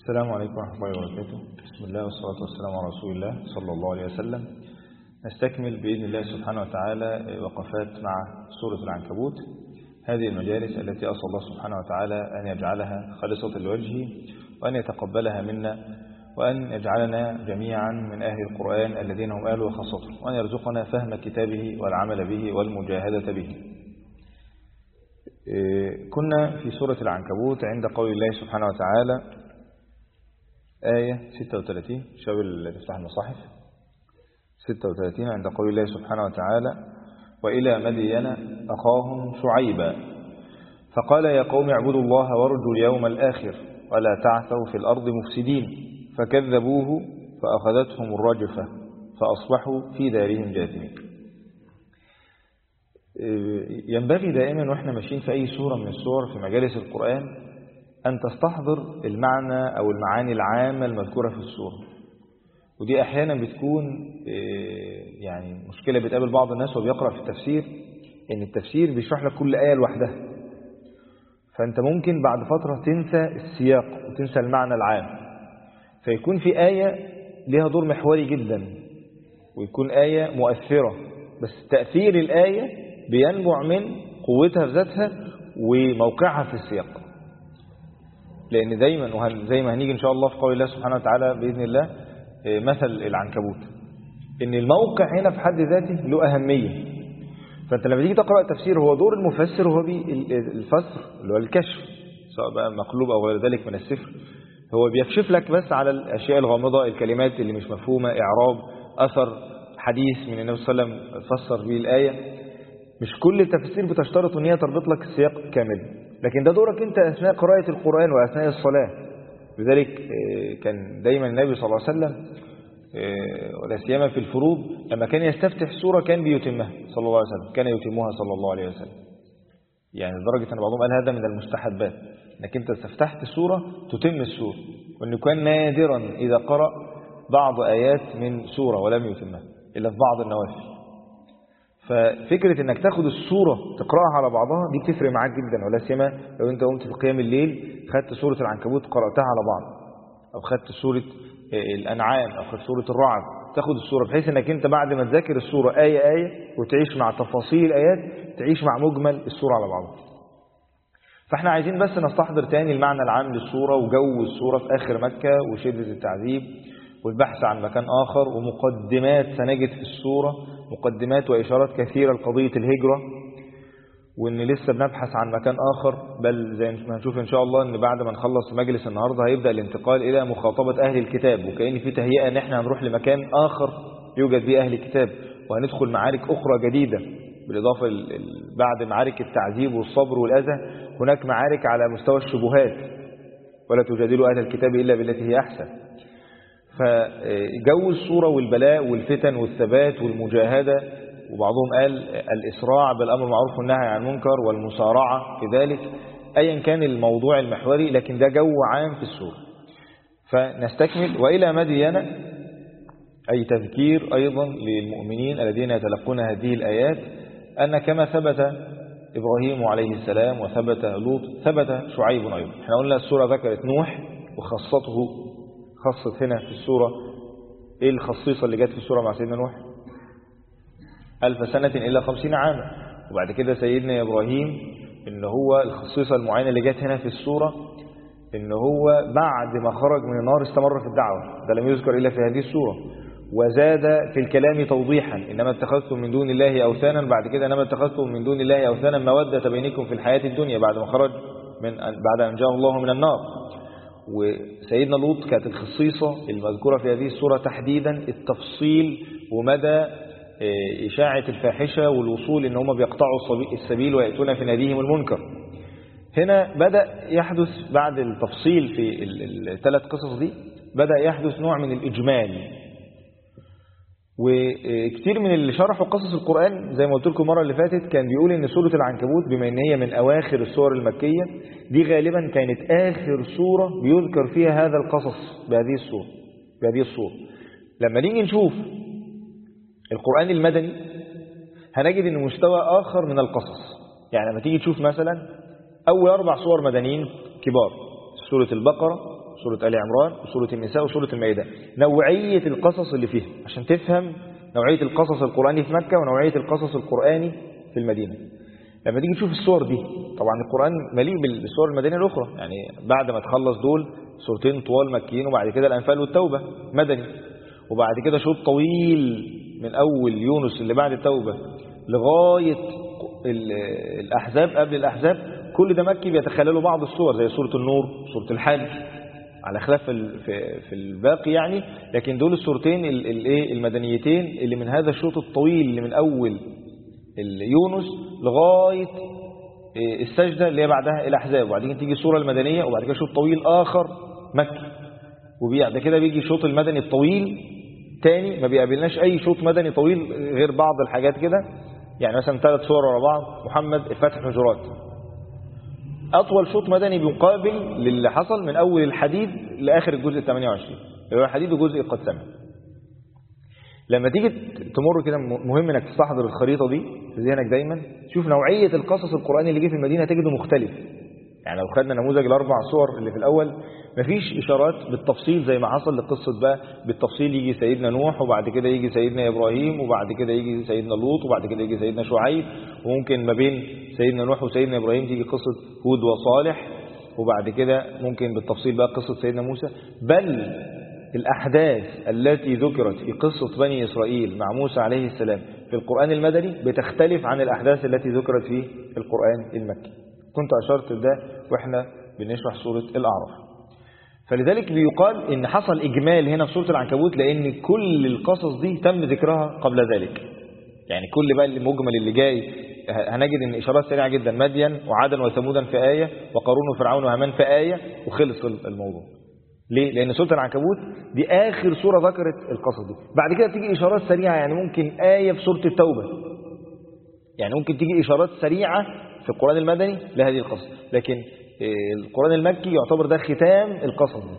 السلام عليكم ورحمة الله وبركاته. بسم الله والصلاة والسلام على رسول الله صلى الله عليه وسلم. نستكمل بإذن الله سبحانه وتعالى وقفات مع سورة العنكبوت، هذه المجالس التي أسأل الله سبحانه وتعالى أن يجعلها خالصة لوجهه، وأن يتقبلها منا، وأن يجعلنا جميعا من أهل القرآن الذين هم أهله وخاصته، وأن يرزقنا فهم كتابه والعمل به والمجاهدة به. كنا في سورة العنكبوت عند قول الله سبحانه وتعالى آية 36. شباب اللي تفتح المصاحف 36 عند قول الله سبحانه وتعالى: وإلى مدين أخاهم شعيبا فقال يا قوم اعبدوا الله وارجوا اليوم الآخر ولا تعثوا في الأرض مفسدين فكذبوه فأخذتهم الرجفة فأصبحوا في دارهم جاثمين. ينبغي دائما وإحنا ماشيين في أي سورة من السور في مجالس القرآن أن تستحضر المعنى أو المعاني العامة المذكورة في السورة، ودي أحيانا بتكون يعني مشكلة بتقابل بعض الناس وبيقرأ في التفسير، إن التفسير بيشرح لك كل آية لوحدها، فأنت ممكن بعد فترة تنسى السياق وتنسى المعنى العام، فيكون في آية لها دور محوري جدا ويكون آية مؤثرة، بس تأثير الآية بينبع من قوتها في ذاتها وموقعها في السياق. لأن دايما زي ما هنيجي إن شاء الله في قول الله سبحانه وتعالى بإذن الله مثل العنكبوت، إن الموقع هنا في حد ذاته له أهمية. فأنت لما تيجي تقرأ التفسير، هو دور المفسر هو الفسر اللي هو الكشف، سواء بقى مقلوب أو غير ذلك من السفر، هو بيكشف لك بس على الأشياء الغامضة، الكلمات اللي مش مفهومة، إعراب، أثر حديث من النبي صلى الله عليه وسلم فسر به الآية. مش كل التفسير بتشترط ان هي تربط لك السياق كامل، لكن ده دورك انت اثناء قراءة القرآن واثناء الصلاة. لذلك كان دايما النبي صلى الله عليه وسلم ولا سيما في الفروض لما كان يستفتح سورة كان بيتمها صلى الله عليه وسلم، كان يتمها صلى الله عليه وسلم، يعني لدرجة ان بعضهم قال هذا من المستحبات انك انت استفتحت سورة تتم السورة، وانه كان نادرا اذا قرأ بعض آيات من سورة ولم يتمها الا في بعض النوافل. ففكرة انك تاخد السورة تقرأها على بعضها دي بتفرق معاك جدا، ولا سيما لو انت قمت في قيام الليل خدت سورة العنكبوت قرأتها على بعض، او خدت سورة الانعام، او خدت سورة الرعد، تاخد السورة بحيث انك انت بعد ما تذاكر السورة آية آية وتعيش مع تفاصيل الآيات، تعيش مع مجمل السورة على بعضها. فاحنا عايزين بس نستحضر تاني المعنى العام للسورة وجو السورة في آخر مكة وشدة التعذيب والبحث عن مكان آخر، ومقدمات سنجد في السورة مقدمات وإشارات كثيرة لقضية الهجرة، وإن لسه بنبحث عن مكان آخر، بل زي ما هنشوف إن شاء الله إن بعد ما نخلص مجلس النهاردة هيبدأ الانتقال إلى مخاطبة أهل الكتاب، وكأن في تهيئة إن إحنا هنروح لمكان آخر يوجد فيه أهل الكتاب، وهندخل معارك أخرى جديدة، بالإضافة بعد معارك التعذيب والصبر والأذى هناك معارك على مستوى الشبهات، ولا تجادلوا أهل الكتاب إلا بالتي هي أحسن. فجو الصورة والبلاء والفتن والثبات والمجاهدة، وبعضهم قال الإسراع بالأمر المعروف والنهي عن المنكر والمسارعة في ذلك، أيا كان الموضوع المحوري، لكن ده جو عام في السورة. فنستكمل: وإلى مدين، أي تذكير أيضا للمؤمنين الذين يتلقون هذه الآيات أن كما ثبت إبراهيم عليه السلام وثبت لوط ثبت شعيب أيضا. احنا قلنا السورة ذكرت نوح وخصته، خصت هنا في السورة ايه الخصيصة اللي جت في السورة مع سيدنا نوح؟ 1000 سنة إلا 50 عاما. وبعد كده سيدنا إبراهيم إن هو الخصيصة المعينة اللي جت هنا في السورة إن هو بعد ما خرج من النار استمر في الدعوة، ده لم يذكر إلا في هذه السورة، وزاد في الكلام توضيحا: إنما اتخذتم من دون الله أوثانا، بعد كده إنما اتخذتم من دون الله أوثانا مودة بينكم في الحياة الدنيا، بعد ما خرج بعد أن جاء الله من النار. وسيدنا لوط كانت الخصيصة المذكورة في هذه السورة تحديدا التفصيل ومدى إشاعة الفاحشة والوصول إن هم بيقطعوا السبيل ويأتون في ناديهم المنكر. هنا بدأ يحدث بعد التفصيل في الثلاث قصص دي بدأ يحدث نوع من الإجمال، وكتير من اللي شرحوا قصص القرآن زي ما قلت لكم المرة اللي فاتت كان بيقول إن سورة العنكبوت بما إن هي من أواخر السور المكية دي غالبا كانت آخر سورة بيذكر فيها هذا القصص بهذه الصورة. لما نيجي نشوف القرآن المدني هنجد إنه مستوى آخر من القصص. يعني لما تيجي تشوف مثلا أول 4 سور مدنيين كبار: سورة البقرة، سورة آل عمران وسورة النساء وسورة المائدة، نوعية القصص اللي فيها عشان تفهم نوعية القصص القرآني في مكة ونوعية القصص القرآني في المدينة. لما تيجي تشوف الصور دي، طبعا القرآن مليء بالصور المدنية الأخرى، يعني بعد ما تخلص دول سورتين طوال مكيين وبعد كده الأنفال والتوبة مدني، وبعد كده شوط طويل من أول يونس اللي بعد التوبة لغاية الأحزاب قبل الأحزاب، كل ده مكي بيتخللوا بعض الصور زي سورة النور سورة الحج على خلاف في الباقي يعني، لكن دول السورتين المدنيتين اللي من هذا الشوط الطويل اللي من أول يونس لغاية السجدة اللي هي بعدها الأحزاب، وبعدين تيجي السورة المدنية وبعد كده شوط طويل آخر مكي، وبعد كده بيجي شوط المدني الطويل تاني. ما بيقابلناش أي شوط مدني طويل غير بعض الحاجات كده، يعني مثلا 3 سور ورا بعض، محمد، الفتح، حجرات. أطول شوط مدني بيقابل للي حصل من أول الحديد لآخر الجزء 28، اللي هو الحديد وجزء قد سمع. لما تيجي تمر كده مهم انك تستحضر الخريطة دي في ذهنك دايما، تشوف نوعية القصص القرآني اللي جه في المدينة تجده مختلف. يعني لو خدنا نموذج ال4 صور اللي في الأول، مفيش إشارات بالتفصيل زي ما حصل لقصة بقى بالتفصيل يجي سيدنا نوح وبعد كده يجي سيدنا إبراهيم وبعد كده يجي سيدنا لوط وبعد كده يجي سيدنا شعيب، وممكن ما بين سيدنا نوح وسيدنا إبراهيم تيجي قصة هود وصالح، وبعد كده ممكن بالتفصيل بقى قصة سيدنا موسى. بل الأحداث التي ذكرت في قصة بني إسرائيل مع موسى عليه السلام في القرآن المدني بتختلف عن الأحداث التي ذكرت في القرآن المكي. كنت أشرت ده وإحنا بنشرح سورة الأعراف. فلذلك بيقال إن حصل إجمال هنا في سورة العنكبوت، لأن كل القصص دي تم ذكرها قبل ذلك. يعني كل بقى المجمل اللي جاي هنجد إن إشارات سريعة جدا، مدين وعادا وثمودا في آية، وقارون وفرعون وهامان في آية، وخلص الموضوع. ليه؟ لأن سورة العنكبوت دي آخر سورة ذكرت القصص دي. بعد كده تيجي إشارات سريعة، يعني ممكن آية في سورة التوبة، يعني ممكن تيجي إشارات سريعة في القرآن المدني لهذه القصص، لكن القرآن المكي يعتبر ده ختام القصص دي.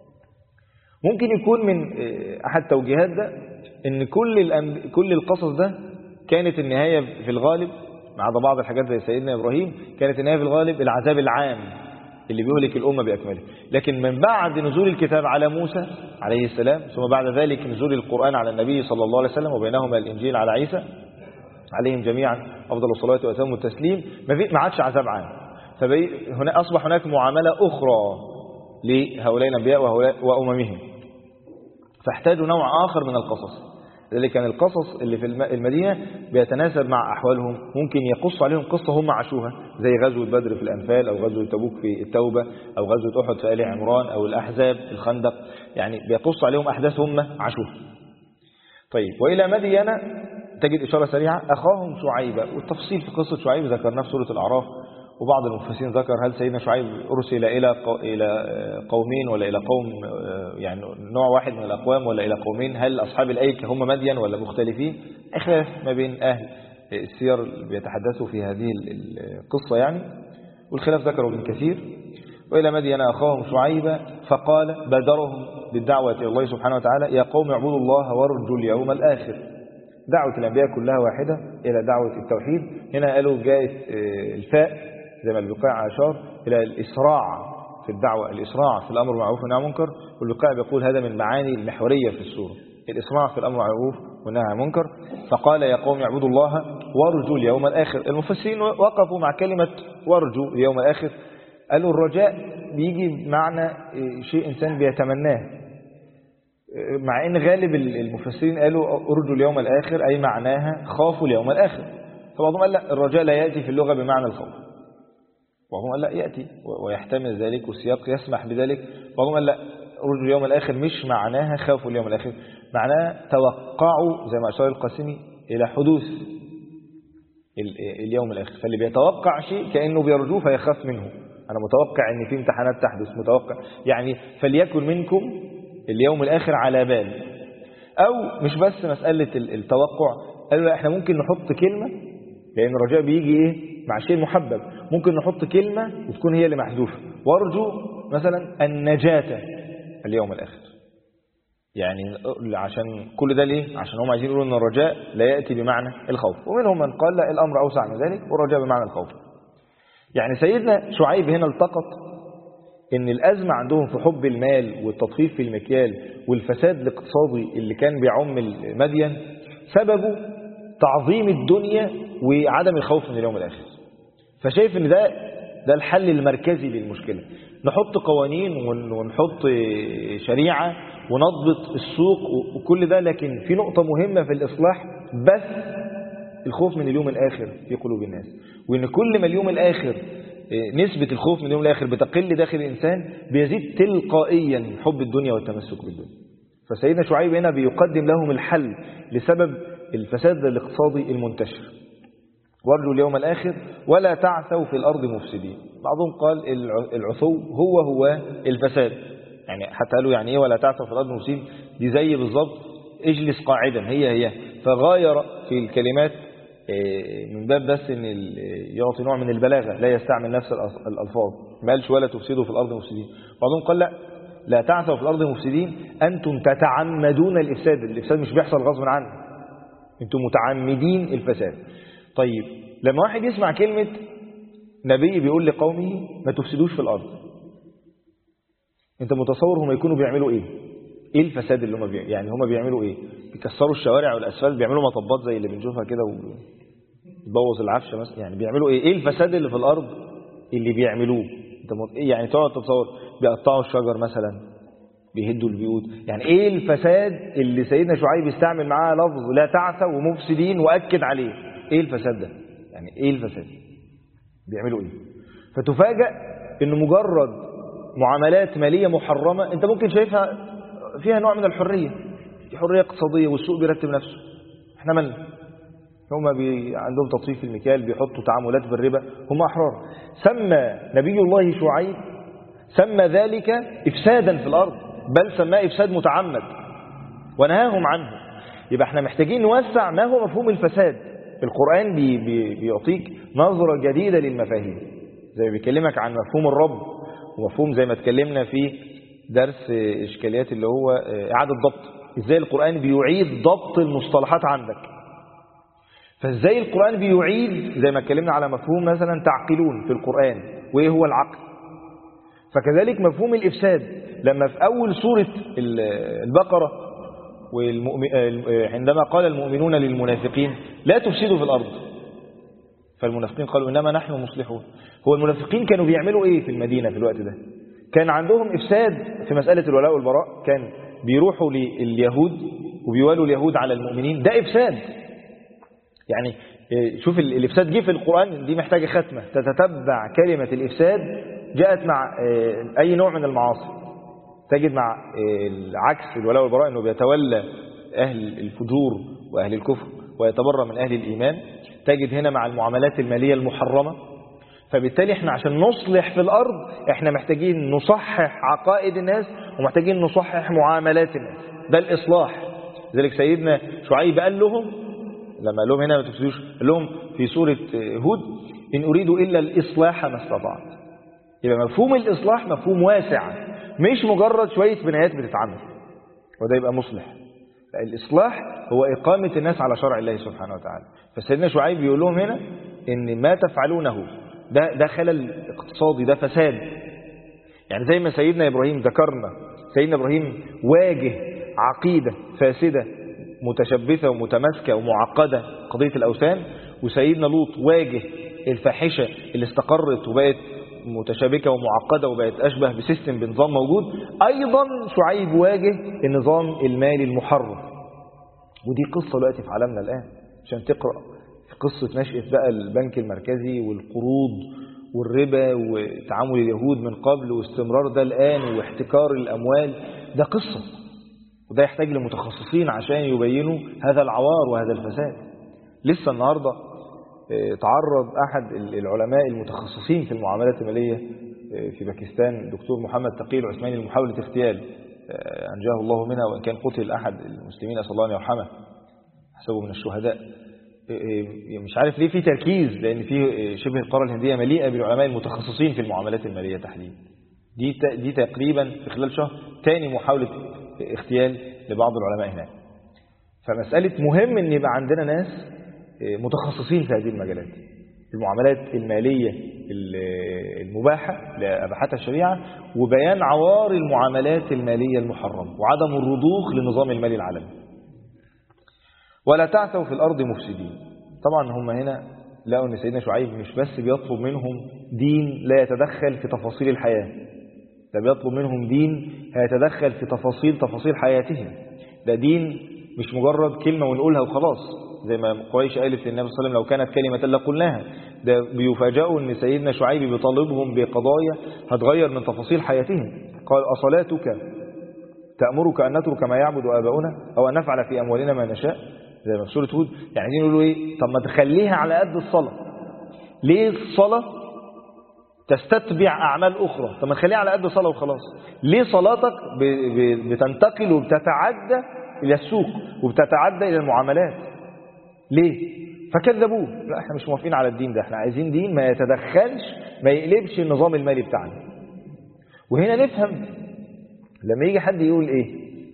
ممكن يكون من أحد توجيهات ده إن كل القصص ده كانت النهاية في الغالب، ما عدا بعض الحاجات زي سيدنا إبراهيم، كانت النهاية في الغالب العذاب العام اللي بيهلك الأمة بأكمله. لكن من بعد نزول الكتاب على موسى عليه السلام، ثم بعد ذلك نزول القرآن على النبي صلى الله عليه وسلم، وبينهما الإنجيل على عيسى عليهم جميعا أفضل الصلاة وأتم التسليم، ما عادش عذاب عام. هنا أصبح هناك معاملة أخرى لهؤلاء الأنبياء وأممهم، فاحتاجوا نوع آخر من القصص. لذلك كان القصص اللي في المدينة بيتناسب مع أحوالهم، ممكن يقص عليهم قصة هم عاشوها زي غزوة بدر في الأنفال، أو غزوة تبوك في التوبة، أو غزوة أحد في آل عمران، أو الأحزاب في الخندق، يعني بيقص عليهم أحداث هم عاشوها. طيب، وإلى مدين تجد إشارة سريعة أخاهم شعيبة، والتفصيل في قصة شعيب ذكرناه في سورة الأعراف، وبعض المفسرين ذكر هل سيدنا شعيب أرسل إلى قومين ولا إلى قوم، يعني نوع واحد من الأقوام، ولا إلى قومين، هل أصحاب الأيكة هم مدين ولا مختلفين؟ خلاف ما بين أهل السير بيتحدثوا في هذه القصة يعني، والخلاف ذكره ابن كثير. وإلى مدين أخاهم شعيبا فقال بادرهم بالدعوة إلى الله سبحانه وتعالى يا قوم اعبدوا الله وارجوا اليوم الآخر. دعوة الأنبياء كلها واحدة إلى دعوة التوحيد. هنا قالوا جاءت الفاء زي ما البقاع أشار إلى الإسراع في الدعوة، الإسراع في الأمر بالمعروف والنهي عن المنكر، والبقاع بيقول هذا من معاني المحورية في السورة، الإسراع في الأمر بالمعروف والنهي عن المنكر. فقال يا قوم اعبدوا الله وارجوا اليوم الآخر. المفسرين وقفوا مع كلمة وارجوا اليوم الآخر، قالوا الرجاء بيجي بمعنى شيء إنسان بيتمناه، مع ان غالب المفسرين قالوا ارجوا اليوم الآخر أي معناها خافوا اليوم الآخر. فبعضهم قال لا، الرجاء لا يأتي في اللغة بمعنى الخوف، وهم قال لا يأتي ويحتمل ذلك والسياق يسمح بذلك. وهم قال لا، رجل اليوم الآخر مش معناها خافوا اليوم الآخر، معناها توقعوا زي ما أشار القاسمي إلى حدوث اليوم الآخر. فاللي بيتوقع شيء كأنه بيرجوه فيخاف منه، أنا متوقع أن في امتحانات تحدث، متوقع يعني فليكن منكم اليوم الآخر على بال. أو مش بس مسألة التوقع، قالوا احنا ممكن نحط كلمة، لأن الرجاء بيجي إيه مع شيء محبب، ممكن نحط كلمة وتكون هي اللي محذوفة، وارجو مثلا النجاة اليوم الآخر. يعني عشان كل ده ليه؟ عشان هم عايزين يقولوا أن الرجاء لا يأتي بمعنى الخوف. ومنهم من قال لا، الأمر أوسع من ذلك، والرجاء بمعنى الخوف. يعني سيدنا شعيب هنا التقط إن الأزمة عندهم في حب المال والتطفيف في المكيال والفساد الاقتصادي اللي كان بيعم المدين سببه تعظيم الدنيا وعدم الخوف من اليوم الآخر. فشايف إن ده الحل المركزي للمشكلة. نحط قوانين ونحط شريعة ونضبط السوق وكل ده، لكن في نقطة مهمة في الإصلاح بس الخوف من اليوم الآخر في قلوب الناس. وإن كل ما اليوم الآخر نسبة الخوف من اليوم الآخر بتقل داخل الإنسان بيزيد تلقائيا حب الدنيا والتمسك بالدنيا. فسيدنا شعيب هنا بيقدم لهم الحل لسبب الفساد الاقتصادي المنتشر. وارجوا اليوم الآخر ولا تعثوا في الأرض مفسدين. بعضهم قال العثو هو الفساد، يعني حتى قالوا يعني إيه ولا تعثوا في الأرض مفسدين، دي زي بالضبط اجلس قاعدا، هي فغاير في الكلمات من باب بس ان يعطي نوع من البلاغة، لا يستعمل نفس الألفاظ، ما قالش ولا تفسدوا في الأرض مفسدين. بعضهم قال لا تعثوا في الأرض مفسدين، أنتم تتعمدون الإفساد مش بيحصل غصب عنه، أنتم متعمدين الفساد. طيب لما واحد يسمع كلمة نبي بيقول لقومه ما تفسدوش في الأرض، أنت متصور هم يكونوا بيعملوا إيه الفساد اللي هم بيعملوا؟ يعني هم بيعملوا إيه؟ بيكسروا الشوارع والأسفلت، بيعملوا مطبات زي اللي بنشوفها كده ويبوظ العفشة مثلا، يعني بيعملوا إيه الفساد اللي في الأرض اللي بيعملوه؟ يعني تقعد تتصور بيقطعوا الشجر مثلا، بيهدوا البيوت، يعني إيه الفساد اللي سيدنا شعيب يستعمل معاه لفظ لا تعثوا ومفسدين وأكد عليه؟ إيه الفساد ده؟ يعني إيه الفساد؟ بيعملوا إيه؟ فتفاجأ إنه مجرد معاملات مالية محرمة أنت ممكن شايفها فيها نوع من الحرية، دي حرية اقتصادية والسوق بيرتب نفسه، احنا مالنا؟ هم عندهم تطفيف في المكيال، بيحطوا تعاملات بالربا، هم أحرار. سمى نبي الله شعيب سمى ذلك إفسادا في الأرض، بل سماه إفساد متعمد ونهاهم عنه. يبقى احنا محتاجين نوسع ما هو مفهوم الفساد. القرآن بيعطيك نظرة جديدة للمفاهيم، زي ما بيكلمك عن مفهوم الرب، ومفهوم زي ما اتكلمنا في درس إشكاليات اللي هو إعادة ضبط، إزاي القرآن بيعيد ضبط المصطلحات عندك. فإزاي القرآن بيعيد زي ما اتكلمنا على مفهوم مثلا تعقلون في القرآن وإيه هو العقل، فكذلك مفهوم الإفساد لما في أول سورة البقرة عندما قال المؤمنون للمنافقين لا تفسدوا في الأرض، فالمنافقين قالوا إنما نحن مصلحون. هو المنافقين كانوا بيعملوا إيه في المدينة في الوقت ده؟ كان عندهم إفساد في مسألة الولاء والبراء، كان بيروحوا لليهود وبيوالوا اليهود على المؤمنين، ده إفساد. يعني شوف الإفساد جه في القرآن، دي محتاجة ختمة تتتبع كلمة الإفساد جاءت مع أي نوع من المعاصي، تجد مع العكس الولاء والبراء أنه بيتولى أهل الفجور وأهل الكفر ويتبرأ من أهل الإيمان، تجد هنا مع المعاملات المالية المحرمة. فبالتالي احنا عشان نصلح في الأرض احنا محتاجين نصحح عقائد الناس ومحتاجين نصحح معاملات الناس، ده الإصلاح. ذلك سيدنا شعيب قال لهم لما قال لهم هنا ما تفسدوش، قال لهم في سورة هود إن أريد إلا الإصلاح ما استطعت. يبقى مفهوم الإصلاح مفهوم واسع، مش مجرد شوية بنايات بتتعمل وده يبقى مصلح. الإصلاح هو إقامة الناس على شرع الله سبحانه وتعالى. فسيدنا شعيب بيقول لهم هنا إن ما تفعلونه ده خلل اقتصادي، ده فساد. يعني زي ما سيدنا إبراهيم ذكرنا، سيدنا إبراهيم واجه عقيدة فاسدة متشبثة ومتماسكة ومعقدة قضية الأوثان، وسيدنا لوط واجه الفاحشة اللي استقرت وبقت متشابكة ومعقدة وبقت أشبه بسيستم بنظام موجود. أيضا شعيب واجه النظام المالي المحرم، ودي قصة دلوقتي في عالمنا الآن. عشان تقرأ في قصة نشأة بقى البنك المركزي والقروض والربا وتعامل اليهود من قبل واستمرار ده الآن واحتكار الأموال، ده قصة، وده يحتاج لمتخصصين عشان يبينوا هذا العوار وهذا الفساد. لسه النهاردة تعرض أحد العلماء المتخصصين في المعاملات المالية في باكستان دكتور محمد تقي العثماني لمحاولة اغتيال، أنجاه الله منها وإن كان قتل أحد المسلمين أسأل الله أن يرحمه، حسبه من الشهداء. مش عارف ليه في تركيز، لأن في شبه القارة الهندية مليئة بالعلماء المتخصصين في المعاملات المالية تحديدا. دي تقريبا في خلال شهر تاني محاولة اغتيال لبعض العلماء هناك. فمسألة مهم أن يبقى عندنا ناس متخصصين في هذه المجالات. المعاملات المالية المباحة لأباحتها الشريعة، وبيان عوار المعاملات المالية المحرمة وعدم الرضوخ للنظام المالي العالمي. ولا تعثوا في الأرض مفسدين. طبعا هم هنا لقوا أن سيدنا شعيب مش بس بيطلب منهم دين لا يتدخل في تفاصيل الحياة، ده بيطلب منهم دين هيتدخل في تفاصيل حياتهم. ده دين مش مجرد كلمة ونقولها وخلاص زي ما قريش قالت للنبي صلى الله عليه وسلم لو كانت كلمة لقلناها. ده بيفاجئوا ان سيدنا شعيب بيطالبهم بقضايا هتغير من تفاصيل حياتهم. قال أصلاتك تأمرك أن نترك ما يعبد آباؤنا أو أن نفعل في أموالنا ما نشاء، زي ما في سورة هود. يعني يقولوا ايه؟ طب ما تخليها على قد الصلاة. ليه الصلاة تستتبع أعمال أخرى؟ طب ما تخليها على قد الصلاة وخلاص. ليه صلاتك بتنتقل وبتتعدى إلى السوق وبتتعدى إلى المعاملات؟ ليه؟ فكذبوه. لا احنا مش موافقين على الدين ده، احنا عايزين دين ما يتدخلش، ما يقلبش النظام المالي بتاعنا. وهنا نفهم لما يجي حد يقول ايه،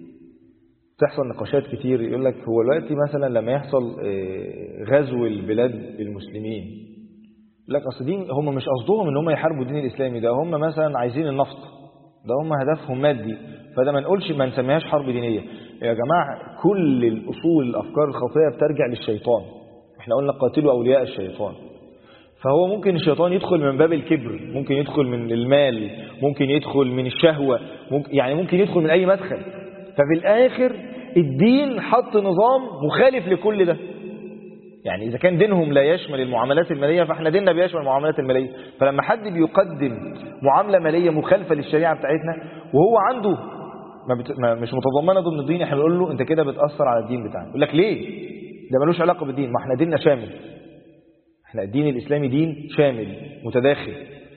تحصل نقاشات كتير يقول لك هو دلوقتي مثلا لما يحصل غزو البلاد المسلمين، يقول لك اصل دين هم مش قصدهم ان هم يحاربوا الدين الاسلامي، ده هم مثلا عايزين النفط، ده هم هدفهم مادي، فده ما نقولش ما نسميهاش حرب دينيه. يا جماعه كل الاصول الافكار الخاطئه بترجع للشيطان. احنا قلنا قاتلوا اولياء الشيطان. فهو ممكن الشيطان يدخل من باب الكبر، ممكن يدخل من المال، ممكن يدخل من الشهوه، ممكن يدخل من اي مدخل. ففي الآخر الدين حط نظام مخالف لكل ده. يعني إذا كان دينهم لا يشمل المعاملات المالية، فإحنا ديننا بيشمل المعاملات المالية. فلما حد بيقدم معاملة مالية مخالفة للشريعة بتاعتنا وهو عنده مش متضمنة ضمن الدين، احنا بنقول له انت كده بتأثر على الدين بتاعنا. يقول لك ليه؟ ده ملوش علاقة بالدين. ما احنا ديننا شامل، احنا الدين الإسلامي دين شامل متداخل.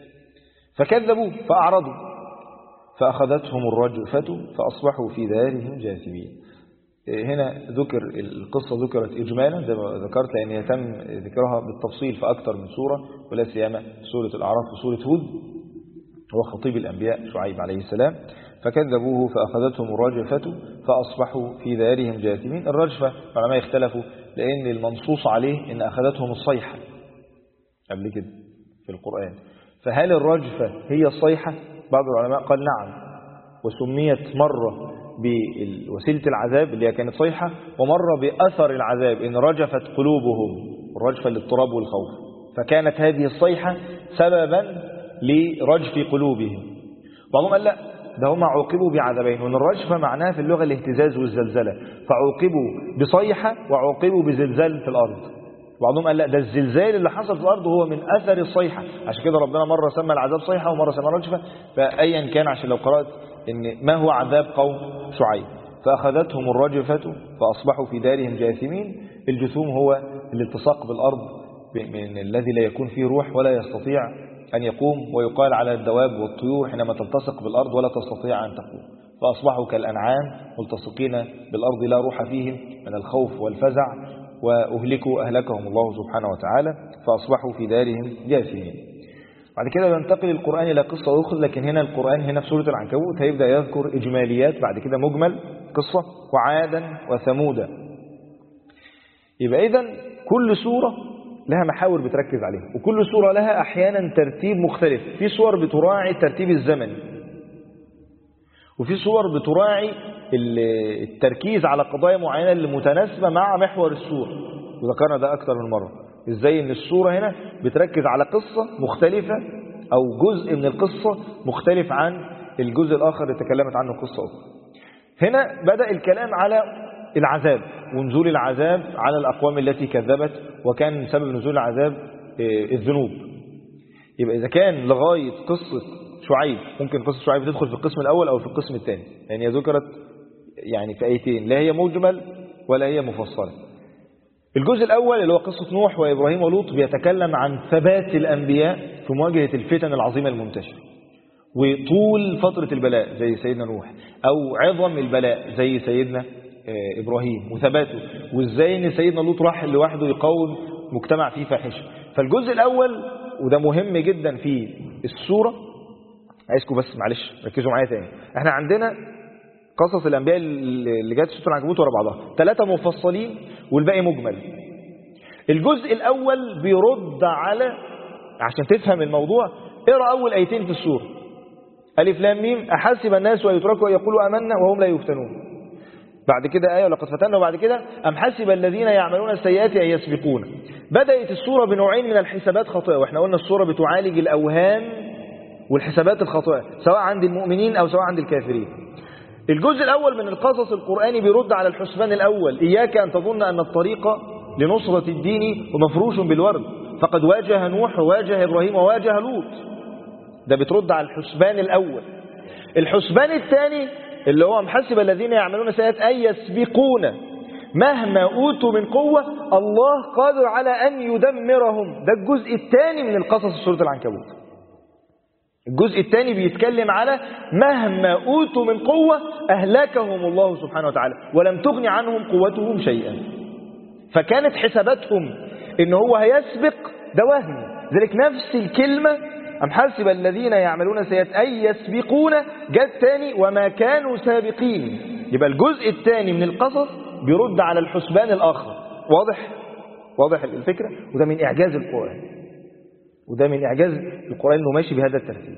فكذبوا فأعرضوا فأخذتهم الرجفة فأصبحوا في دارهم جاثمين. هنا ذكر القصة ذكرت إجمالا زي ما ذكرت، لأن يتم ذكرها بالتفصيل في أكثر من سورة، ولا سيما سورة الأعراف وسورة هود. هو خطيب الأنبياء شعيب عليه السلام. فكذبوه فأخذتهم الرجفة فأصبحوا في دارهم جاثمين. الرجفة العلماء اختلفوا، لأن المنصوص عليه إن أخذتهم الصيحة قبل كده في القرآن. فهل الرجفة هي الصيحة؟ بعض العلماء قال نعم، وسميت مرة بوسيلة العذاب اللي هي كانت صيحة، ومرة بأثر العذاب إن رجفت قلوبهم، الرجفة للاضطراب والخوف، فكانت هذه الصيحة سببا لرجف قلوبهم. بعضهم قال لا، ده هم عوقبوا بعذابين، وإن الرجفة معناها في اللغة الاهتزاز والزلزلة، فعوقبوا بصيحة وعوقبوا بزلزال في الأرض. بعضهم قال لا، ده الزلزال اللي حصل في الأرض هو من أثر الصيحة، عشان كده ربنا مرة سمى العذاب صيحة ومرة سمى رجفة. فأيا كان، عشان لو قرأت إن ما هو عذاب قوم شعيب. فأخذتهم الرجفة فأصبحوا في دارهم جاثمين. الجثوم هو الالتصاق بالأرض من الذي لا يكون فيه روح ولا يستطيع أن يقوم، ويقال على الدواب والطيور حينما تلتصق بالأرض ولا تستطيع أن تقوم. فأصبحوا كالأنعام ملتصقين بالأرض لا روح فيهم من الخوف والفزع، أهلكهم الله سبحانه وتعالى فأصبحوا في دارهم جاثمين. بعد كده ينتقل القرآن إلى قصة أخرى، لكن هنا القرآن هنا في سورة العنكبوت هيبدأ يذكر إجماليات، بعد كده مجمل قصة وعادا وثمودا. يبقى إذن كل سورة لها محاور بتركز عليها، وكل سورة لها أحيانا ترتيب مختلف. في صور بتراعي الترتيب الزمني، وفي صور بتراعي التركيز على قضايا معينة اللي متناسبة مع محور السورة، وذكرنا ده أكثر من مرة. إزاي إن السورة هنا بتركز على قصة مختلفة أو جزء من القصة مختلف عن الجزء الآخر اللي تكلمت عنه قصة أخرى. هنا بدأ الكلام على العذاب ونزول العذاب على الأقوام التي كذبت، وكان سبب نزول العذاب الذنوب. يبقى إذا كان لغاية قصة شعيب، ممكن قصة شعيب تدخل في القسم الأول أو في القسم الثاني، يعني هي ذكرت يعني في آيتين، لا هي مجمل ولا هي مفصلة. الجزء الأول اللي هو قصة نوح وإبراهيم ولوط بيتكلم عن ثبات الأنبياء في مواجهة الفتن العظيمة المنتشرة، وطول فترة البلاء زي سيدنا نوح، أو عظم البلاء زي سيدنا إبراهيم وثباته، وإزاي إن سيدنا لوط راح لوحده يقاوم مجتمع فيه فاحشة. فالجزء الأول وده مهم جدا في السورة، عايزكم بس معلش ركزوا معايا تاني. احنا عندنا قصص الأنبياء اللي جات في سورة العنكبوت ورا بعضها 3 مفصلين والباقي مجمل. الجزء الأول بيرد على، عشان تفهم الموضوع اقرأ أول آيتين في السورة، ألف لام ميم أحسب الناس ويتركوا يقولوا آمنا وهم لا يفتنون. بعد كده آية ولقد فتنا، وبعد كده أم حسب الذين يعملون السيئات أن يسبقون. بدأت السورة بنوعين من الحسابات خاطئة، وإحنا قلنا السورة بتعالج الأوهام والحسابات الخاطئة سواء عند المؤمنين أو سواء عند الكافرين. الجزء الأول من القصص القرآني بيرد على الحسبان الأول، إياك أن تظن أن الطريق لنصرة الدين ومفروش بالورد، فقد واجه نوح وواجه إبراهيم وواجه لوط. ده بترد على الحسبان الأول. الحسبان الثاني اللي هو محسب الذين يعملون سيئات أن يسبقون مهما أوتوا من قوة الله قادر على أن يدمرهم. ده الجزء الثاني من القصص سورة العنكبوت. الجزء الثاني بيتكلم على مهما أوتوا من قوة أهلكهم الله سبحانه وتعالى ولم تغن عنهم قوتهم شيئا. فكانت حساباتهم إن هو هيسبق، ده وهم. ذلك نفس الكلمة أم حسب الذين يعملون سيئات أن يسبقون جاء تاني وما كانوا سابقين. يبقى الجزء الثاني من القصص بيرد على الحسبان الآخر. واضح الفكرة؟ وده من إعجاز القرآن، وده من إعجاز القرآن إنه ماشي بهذا الترتيب.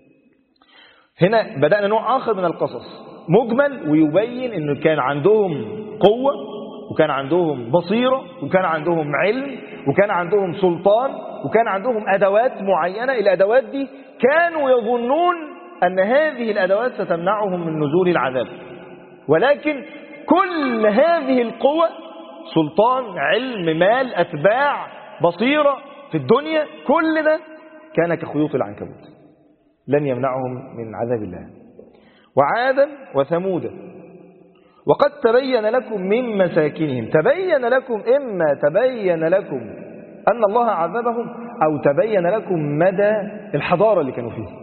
هنا بدأنا نوع آخر من القصص مجمل ويبين إنه كان عندهم قوة وكان عندهم بصيرة وكان عندهم علم وكان عندهم سلطان وكان عندهم أدوات معينة. الأدوات دي كانوا يظنون أن هذه الأدوات ستمنعهم من نزول العذاب، ولكن كل هذه القوة، سلطان، علم، مال، أتباع، بصيرة في الدنيا، كل ده كان كخيوط العنكبوت لن يمنعهم من عذاب الله. وعادا وثمود وقد تبين لكم من مساكنهم. تبين لكم، إما تبين لكم أن الله عذبهم أو تبين لكم مدى الحضارة اللي كانوا فيها.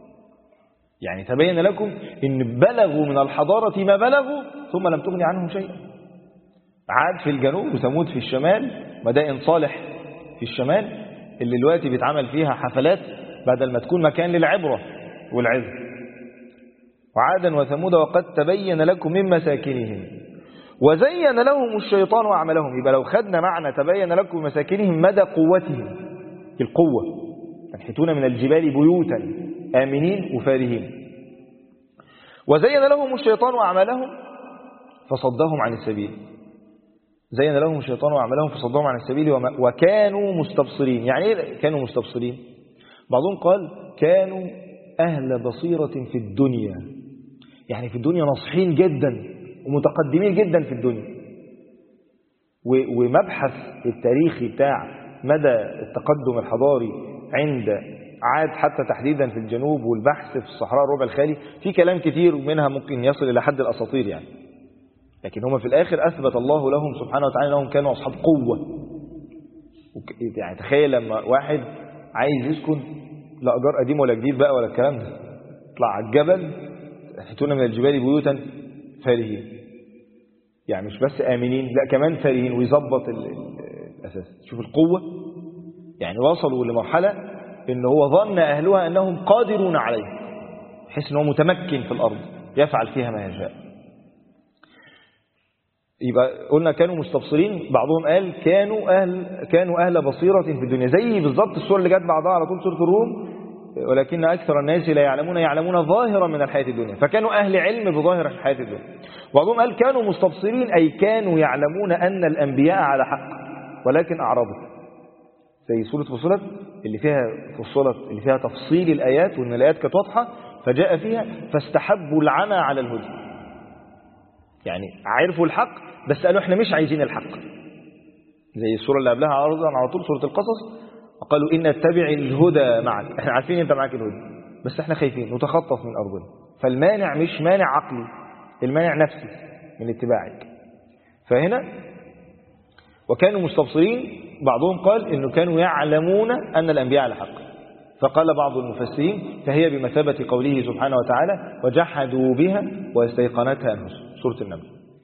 يعني تبين لكم إن بلغوا من الحضارة ما بلغوا ثم لم تغني عنهم شيئا. عاد في الجنوب وثمود في الشمال، مدائن صالح في الشمال اللي دلوقتي بيتعمل فيها حفلات بدل ما تكون مكان للعبرة والعظة. وعادا وثمود وقد تبين لكم من مساكنهم وزين لهم الشيطان أعمالهم. يبقى لو خدنا معنى تبين لكم مساكنهم مدى قوتهم، القوة، تنحتون من الجبال بيوتا آمنين وفارهين. وزين لهم الشيطان أعمالهم فصدهم عن السبيل. زين لهم الشيطان أعمالهم فصدهم عن السبيل وكانوا مستبصرين. يعني إيه كانوا مستبصرين؟ بعضهم قال كانوا أهل بصيرة في الدنيا، يعني في الدنيا ناصحين جدا ومتقدمين جدا في الدنيا. ومبحث التاريخي بتاع مدى التقدم الحضاري عند عاد حتى تحديدا في الجنوب والبحث في الصحراء الربع الخالي في كلام كتير منها ممكن يصل إلى حد الأساطير يعني، لكن هم في الآخر أثبت الله لهم سبحانه وتعالى أنهم كانوا أصحاب قوة. يعني تخيل لما واحد عايز يسكن لا أجار قديم ولا جديد بقى ولا الكلام ده، يطلع على الجبل يحيطون من الجبال بيوتا فارهين. يعني مش بس آمنين، لا كمان فارهين، ويظبط الأساس. شوف القوة، يعني وصلوا لمرحلة إن هو ظن أهلها أنهم قادرون عليه، يحس أنه متمكن في الأرض يفعل فيها ما يشاء. يبقى قلنا كانوا مستبصرين. بعضهم قال كانوا أهل بصيرة في الدنيا، زي بالضبط السورة اللي جت بعدها على طول سورة الروم ولكن أكثر الناس لا يعلمون ظاهرا من الحياة الدنيا. فكانوا أهل علم بظاهر الحياة الدنيا. بعضهم قال كانوا مستبصرين أي كانوا يعلمون أن الأنبياء على حق ولكن أعرضوا، زي سورة فصلت اللي فيها تفصيل الآيات وأن الآيات كانت واضحة فجاء فيها فاستحبوا العمى على الهدى. يعني عرفوا الحق بس قالوا احنا مش عايزين الحق، زي السورة اللي قبلها على طول سورة القصص، وقالوا إن نتبع الهدى معك. احنا عارفين انت معك الهدى بس احنا خايفين نتخطف من أرضنا. فالمانع مش مانع عقلي، المانع نفسي من اتباعك. فهنا وكانوا مستبصرين. بعضهم قال إنه كانوا يعلمون أن الأنبياء على حق. فقال بعض المفسرين فهي بمثابة قوله سبحانه وتعالى وجحدوا بها واستيقنتها أنفسهم، سورة النمل.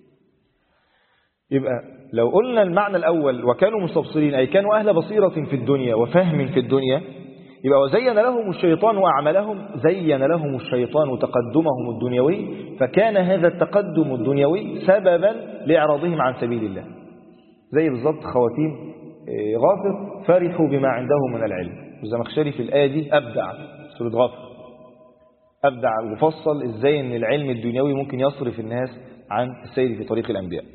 يبقى لو قلنا المعنى الأول وكانوا مستبصرين أي كانوا أهل بصيرة في الدنيا وفهم في الدنيا، يبقى وزين لهم الشيطان وأعمالهم. زين لهم الشيطان تقدمهم الدنيوي، فكان هذا التقدم الدنيوي سببا لإعراضهم عن سبيل الله. زي بالضبط خواتيم غافر فرحوا بما عندهم من العلم. الزمخشري في الآية دي أبدع، سورة غافر أبدع وفصل إزاي أن العلم الدنيوي ممكن يصرف الناس عن السير في طريق الأنبياء.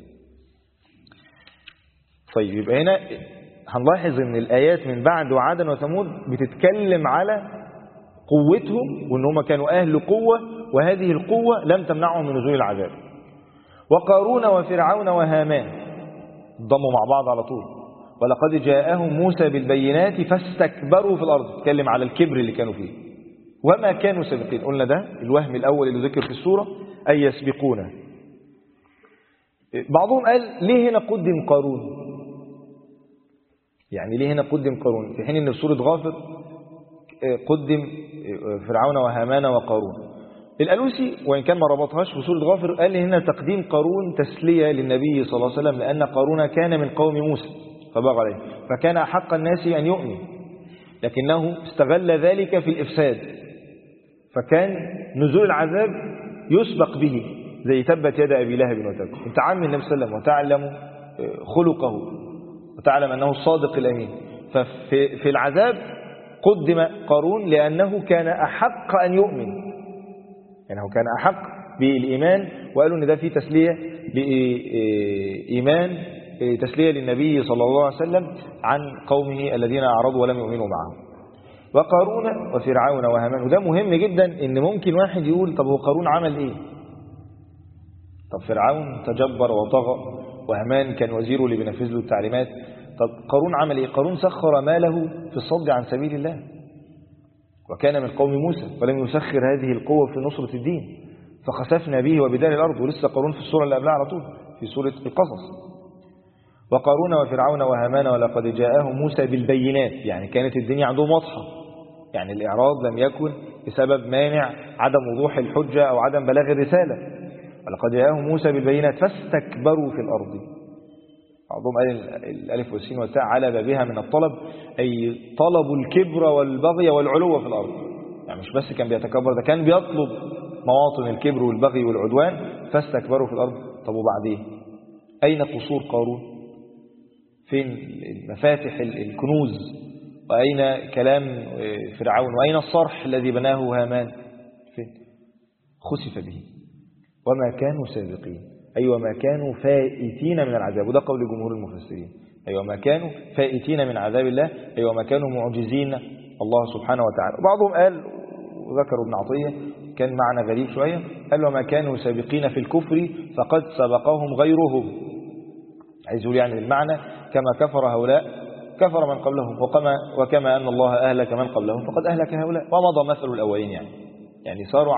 طيب يبقى هنا هنلاحظ أن الآيات من بعد وعادا وثمود بتتكلم على قوتهم وأن هم كانوا أهل قوة، وهذه القوة لم تمنعهم من نزول العذاب. وقارون وفرعون وهامان ضموا مع بعض على طول. ولقد جاءهم موسى بالبينات فاستكبروا في الأرض، تكلم على الكبر اللي كانوا فيه. وما كانوا سابقين، قلنا ده الوهم الأول اللي ذكر في السورة أي يسبقون. بعضهم قال ليه هنا قدم قارون؟ يعني ليه هنا قدم قارون في حين ان في سورة غافر قدم فرعون وهامان وقارون؟ الألوسي وإن كان ما ربطهاش في سورة غافر قال هنا تقديم قارون تسلية للنبي صلى الله عليه وسلم، لأن قارون كان من قوم موسى فبغى عليه فكان أحق الناس أن يؤمن، لكنه استغل ذلك في الإفساد، فكان نزول العذاب يسبق به، زي تبت يد أبي لهب وتب. انت عم النبي صلى الله عليه وسلم وتعلم خلقه وتعلم أنه الصادق الأمين، ففي العذاب قدم قارون لأنه كان أحق أن يؤمن، يعني هو كان أحق بالإيمان، وقالوا أن ده فيه تسلية لإيمان، تسلية للنبي صلى الله عليه وسلم عن قومه الذين أعرضوا ولم يؤمنوا معه. وقارون وفرعون وهامان، وده مهم جدا ان ممكن واحد يقول طب هو قارون عمل ايه؟ طب فرعون تجبر وطغى وهامان كان وزيره اللي بينفذ له التعليمات، طب قارون عمل ايه؟ قارون سخر ماله في الصد عن سبيل الله وكان من قوم موسى ولم يسخر هذه القوة في نصرة الدين فخسفنا به وبدار الأرض. ولسه قارون في السورة اللي قبلها على طول في سورة القصص. وقارون وفرعون وهامان ولقد جاءهم موسى بالبينات، يعني كانت الدنيا عندهم واضحة، يعني الإعراض لم يكن بسبب مانع عدم وضوح الحجة أو عدم بلاغ الرسالة. ولقد جاءهم موسى بالبينات فاستكبروا في الأرض. بعضهم قال الألف والسين والتاء على بابها من الطلب، أي طلبوا الكبر والبغي والعلو في الأرض، يعني مش بس كان بيتكبر، ده كان بيطلب مواطن الكبر والبغي والعدوان. فاستكبروا في الأرض. طب وبعدين أين قصور قارون؟ فين مفاتح الكنوز؟ وأين كلام فرعون؟ وأين الصرح الذي بناه هامان؟ فين؟ خسف به. وما كانوا سابقين، أي وما كانوا فائتين من العذاب، وده قول جمهور المفسرين، أي وما كانوا فائتين من عذاب الله، أي وما كانوا معجزين الله سبحانه وتعالى. وبعضهم قال وذكروا ابن عطية كان معنى غريب شوية، قال وما كانوا سابقين في الكفر فقد سبقهم غيرهم، عايز يقول يعني المعنى كما كفر هؤلاء كفر من قبلهم، وكما أن الله أهلك من قبلهم فقد أهلك هؤلاء، ومضى مثل الأولين، يعني صاروا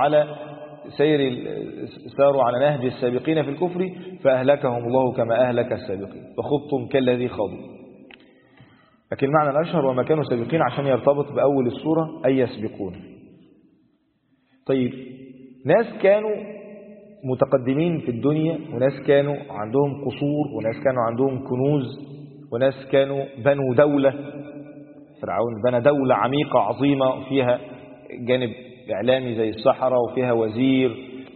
على نهج السابقين في الكفر فأهلكهم الله كما أهلك السابقين وخضتم كالذي خاضوا. لكن المعنى الأشهر وما كانوا سابقين عشان يرتبط بأول السورة أي يسبقون. طيب ناس كانوا متقدمين في الدنيا، وناس كانوا عندهم قصور، وناس كانوا عندهم كنوز، وناس كانوا بنوا دولة. فرعون بنى دولة عميقة عظيمة فيها جانب إعلامي زي الصحراء، وفيها وزير،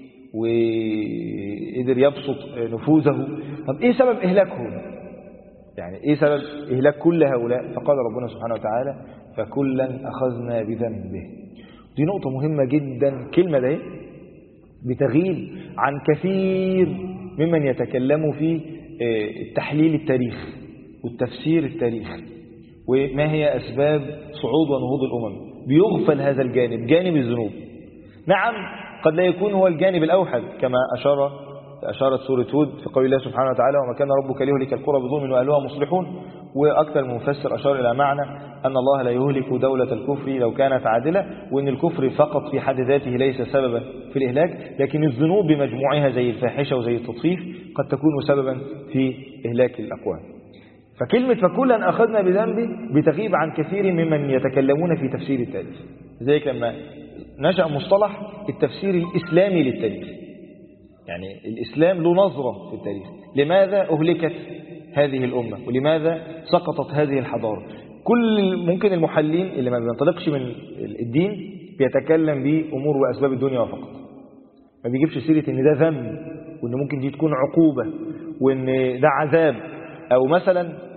وقدر يبسط نفوذه. طب إيه سبب إهلاكهم؟ يعني إيه سبب إهلاك كل هؤلاء؟ فقال ربنا سبحانه وتعالى فكلا أخذنا بذنبه. دي نقطة مهمة جدا، كلمة ده بتغيب عن كثير ممن يتكلموا في التحليل التاريخ والتفسير التاريخ، وما هي أسباب صعود ونهوض الأمم. بيغفل هذا الجانب، جانب الذنوب. نعم قد لا يكون هو الجانب الأوحد كما أشارت سورة هود في قول الله سبحانه وتعالى وما كان ربك ليهلك القرى بظلم وأهلها مصلحون. وأكثر من مفسر أشار إلى معنى أن الله لا يهلك دولة الكفر لو كانت عادلة، وأن الكفر فقط في حد ذاته ليس سببا في الإهلاك، لكن الذنوب بمجموعها زي الفاحشة وزي التطفيف قد تكون سببا في إهلاك الأقوام. فكلمة فكلا أخذنا بذنبه بتغيب عن كثير ممن يتكلمون في تفسير التاريخ، زي لما نشأ مصطلح التفسير الإسلامي للتاريخ، يعني الإسلام له نظرة في التاريخ، لماذا أهلكت هذه الأمة ولماذا سقطت هذه الحضارة. كل ممكن المحللين اللي ما بينطلقش من الدين بيتكلم بأمور وأسباب الدنيا فقط، ما بيجيبش سيرة إن ده ذنب، وإن ممكن دي تكون عقوبة، وإن ده عذاب، أو مثلا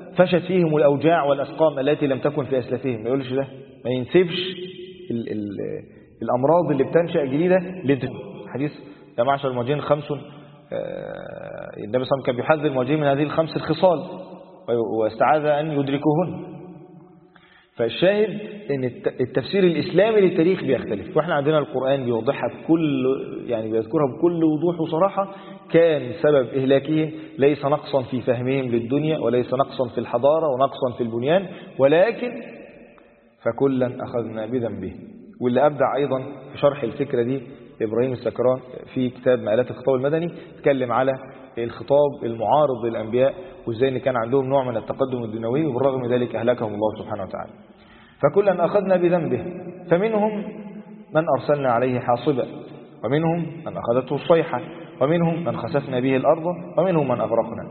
فشت فيهم الأوجاع والأسقام التي لم تكن في أسلافهم. ما يقولش ده، ما ينسبش الأمراض اللي بتنشأ جديدة حديث يا معشر المهاجرين 5 النبي صلى الله عليه وسلم كان بيحذر المهاجرين من هذه ال5 الخصال واستعاذ أن يدركوهن. فالشاهد ان التفسير الإسلامي للتاريخ بيختلف، واحنا عندنا القرآن بيوضحها يعني بيذكرها بكل وضوح وصراحة. كان سبب إهلاكهم ليس نقصا في فهمهم للدنيا، وليس نقصا في الحضارة ونقصا في البنيان، ولكن فكلا أخذنا بذنبه. واللي أبدع أيضا في شرح الفكرة دي إبراهيم السكران في كتاب مآلات الخطاب المدني، تكلم على الخطاب المعارض للأنبياء وإزاي إن كان عندهم نوع من التقدم الدنيوي وبالرغم من ذلك أهلكهم الله سبحانه وتعالى. فكلا أخذنا بذنبه، فمنهم من أرسلنا عليه حاصبا، ومنهم من أخذته الصيحة، ومنهم من خسفنا به الأرض، ومنهم من أغرقنا.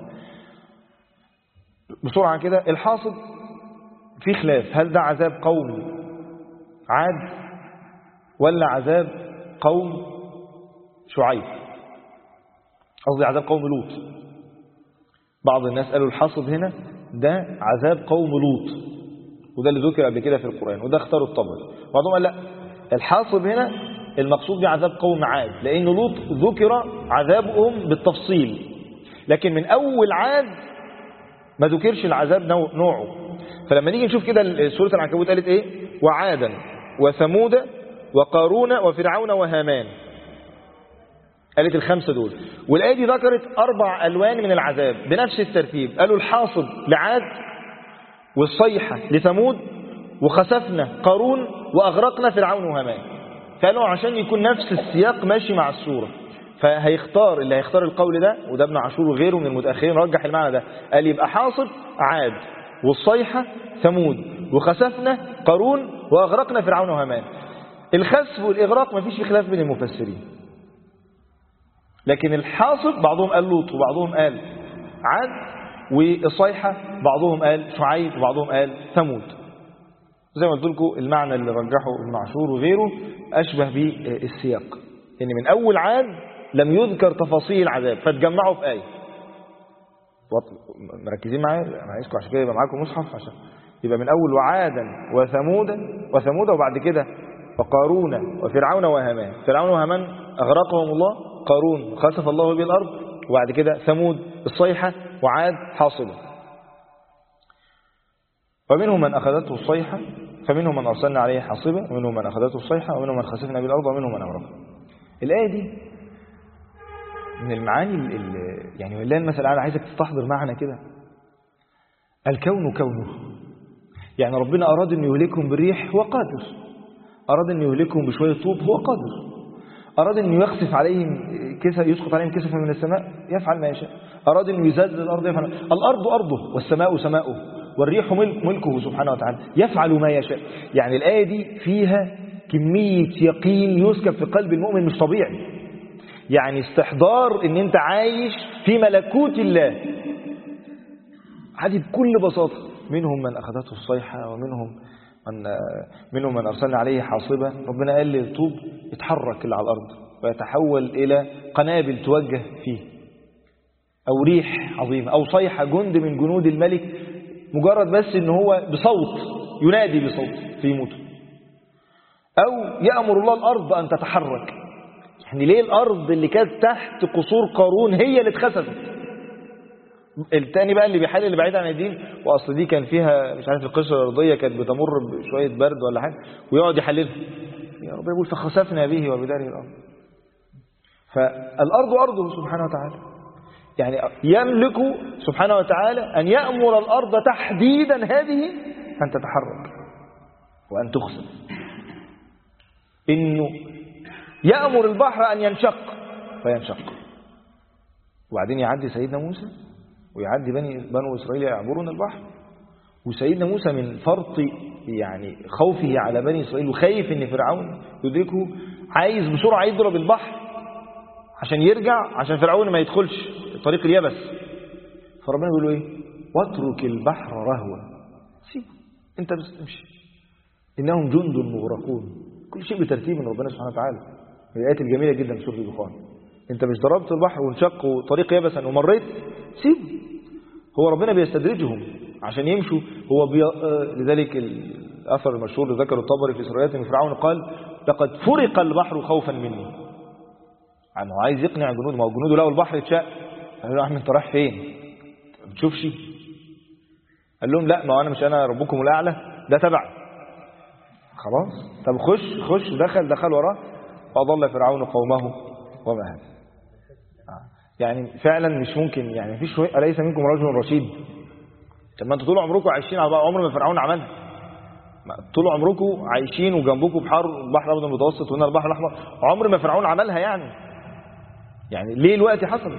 بسرعة كده، الحاصب في خلاف، هل ده عذاب قوم عاد ولا عذاب قوم شعيب؟ قصدي عذاب قوم لوط. بعض الناس قالوا الحاصب هنا ده عذاب قوم لوط، وده اللي ذكر قبل كده في القرآن، وده اختاروا الطبري. بعضهم قال لا، الحاصب هنا المقصود بعذاب قوم عاد، لأن لوط ذكر عذابهم بالتفصيل، لكن من أول عاد ما ذكرش العذاب نوعه. فلما نيجي نشوف كده سورة العنكبوت قالت ايه؟ وعادا وثمود وقارون وفرعون وهامان، قالت ال5 دول. والآية دي ذكرت 4 ألوان من العذاب بنفس الترتيب، قالوا الحاصب لعاد، والصيحة لثمود، وخسفنا قارون، وأغرقنا فرعون وهامان. فقالوا عشان يكون نفس السياق ماشي مع السورة، فهيختار اللي هيختار القول ده، وده ابن عاشور وغيره من المتأخرين رجح المعنى ده، قال يبقى حاصب عاد، والصيحة ثمود، وخسفنا قارون، وأغرقنا فرعون وهامان. الخسف والإغراق ما فيش خلاف بين المفسرين، لكن الحاصب بعضهم قال لوط وبعضهم قال عاد، والصيحة بعضهم قال شعيب وبعضهم قال ثمود. زي ما قلت لكم المعنى اللي رجحه ابن عاشور وغيره أشبه بالسياق، إن من أول عاد لم يذكر تفاصيل العذاب فتجمعوا في آية. مركزين معايا؟ أنا عايزكم عشان كده يبقى معاكم مصحف، عشان يبقى من أول وعادا وثمود وبعد كده وقارون وفرعون وهامان. فرعون وهامان أغرقهم الله، قارون خسف الله به الأرض، وبعد كده ثمود الصيحة، وعاد حاصبة. ومنهم من أخذته الصيحة، فمنهم من أرسلنا عليه حاصبة، ومنهم من أخذته الصيحة، ومنهم من خسفنا به الأرض، ومنهم من أغرقنا. الآية دي من المعاني يعني والله المثل أنا عايزك تستحضر معنا كده. الكون كونه، يعني ربنا أراد أن يهلكهم بالريح هو قادر، أراد أن يهلكهم بشوية طوب هو قادر، أراد أن يخسف عليهم يسقط عليهم كسفا من السماء يفعل ما يشاء، أراد أن يزلزل الأرض يفعل. الأرض أرضه والسماء سماؤه والريح ملكه سبحانه وتعالى يفعل ما يشاء. يعني الآية دي فيها كمية يقين يسكب في قلب المؤمن مش طبيعي، يعني استحضار ان انت عايش في ملكوت الله عادي بكل بساطة. منهم من أخذته الصيحة، ومنهم من أرسلنا عليه حاصبة. ربنا قال للطوب يتحرك اللي على الأرض ويتحول إلى قنابل توجه فيه، أو ريح عظيمة، أو صيحة جند من جنود الملك، مجرد بس ان هو بصوت ينادي بصوت فيموت. أو يأمر الله الأرض أن تتحرك. يعني ليه الأرض اللي كانت تحت قصور قارون هي اللي اتخسفت؟ التاني بقى اللي بيحلل اللي بعيد عن الدين، وأصل دي كان فيها مش عارف القشرة الأرضية كانت بتمر بشوية برد ولا حاجة، ويقعد يحللها. يا رب يقول فخسفنا به وبداره الأرض. فالأرض أرضه سبحانه وتعالى، يعني يملك سبحانه وتعالى أن يأمر الأرض تحديدا هذه أن تتحرك وأن تخسف. إنه يأمر البحر أن ينشق فينشق، وبعدين يعدي سيدنا موسى ويعدي بنو إسرائيل يعبرون البحر، وسيدنا موسى من فرط يعني خوفه على بني إسرائيل وخايف إن فرعون يدركه، عايز بسرعة يضرب البحر عشان يرجع، عشان فرعون ما يدخلش طريق اليبس. فربنا يقول له إيه؟ واترك البحر رهوا، سيبه أنت بس امشي، إنهم جند مغرقون. كل شيء بترتيب من ربنا سبحانه وتعالى. الآيات الجميلة جدا في سورة الدخان. أنت مش ضربت البحر وانشق طريق يبسا ومريت، سيبه. هو ربنا بيستدرجهم عشان يمشوا. لذلك الأثر المشهور اللي ذكره الطبري في إسرائيليات من فرعون قال لقد فرق البحر خوفا مني. يعني هو عايز يقنع جنوده، ما هو جنوده لقوا البحر اتشق، قال له أحمد أنت رايح فين؟ ما بتشوفش؟ قال لهم لا، ما أنا مش أنا ربكم الأعلى، ده تبعي. خلاص طب خش. دخل وراه فأضل فرعون قومه وما هذا. يعني فعلا مش ممكن، يعني مفيش أليس منكم رجل رشيد؟ طب ما انتوا طول عمركم عايشين على عمر ما فرعون عملها. طول عمركم عايشين وجنبكم بحر الأبيض المتوسط وهنا البحر الأحمر، عمر ما فرعون عملها. يعني ليه الوقت حصل؟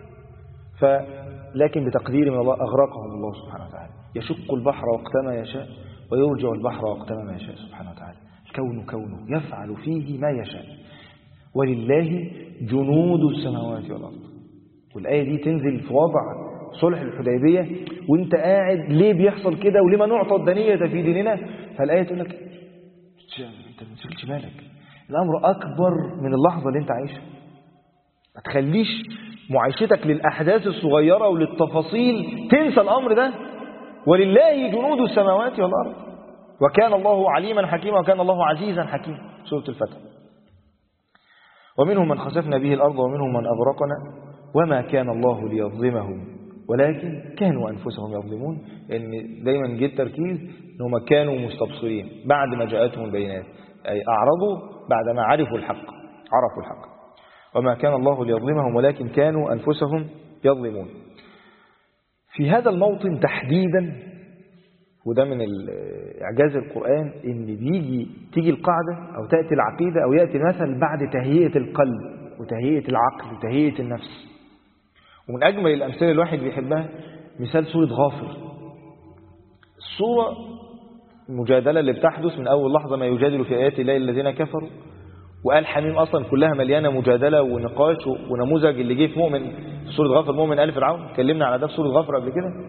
لكن بتقدير من الله أغرقهم الله سبحانه وتعالى. يشق البحر وقتما يشاء ويرجع البحر وقتما ما يشاء سبحانه وتعالى. الكون كونه يفعل فيه ما يشاء، ولله جنود السماوات والأرض. والآية دي تنزل في وضع صلح الحديبية وانت قاعد ليه بيحصل كده وليه ما نعطى الدنية في ديننا؟ فالآية تقول لك انت ما تشغلش بالك، الأمر أكبر من اللحظة اللي انت عايشها. ما تخليش معايشتك للأحداث الصغيرة وللتفاصيل تنسى الأمر ده. ولله جنود السماوات والأرض وكان الله عليما حكيما وكان الله عزيزا حكيما. سورة الفتح. ومنهم من خسفنا به الأرض ومنهم من أغرقنا وما كان الله ليظلمهم ولكن كانوا أنفسهم يظلمون. لأن دايما جه التركيز أنهم كانوا مستبصرين بعد ما جاءتهم البينات، أي أعرضوا بعد ما عرفوا الحق. وما كان الله ليظلمهم ولكن كانوا أنفسهم يظلمون. في هذا الموطن تحديدا، وده من إعجاز القرآن، إن تيجي القاعدة أو تأتي العقيدة أو يأتي المثل بعد تهيئة القلب وتهيئة العقل وتهيئة النفس. ومن أجمل الأمثلة الواحد بيحبها مثال سورة غافر. السورة المجادلة اللي بتحدث من أول لحظة ما يجادل في آيات الله الذين كفروا، وقال حميم أصلا كلها مليانة مجادلة ونقاش ونموذج اللي جه في مؤمن في سورة غافر، مؤمن آل فرعون. اتكلمنا على ده في سورة غافر قبل كده.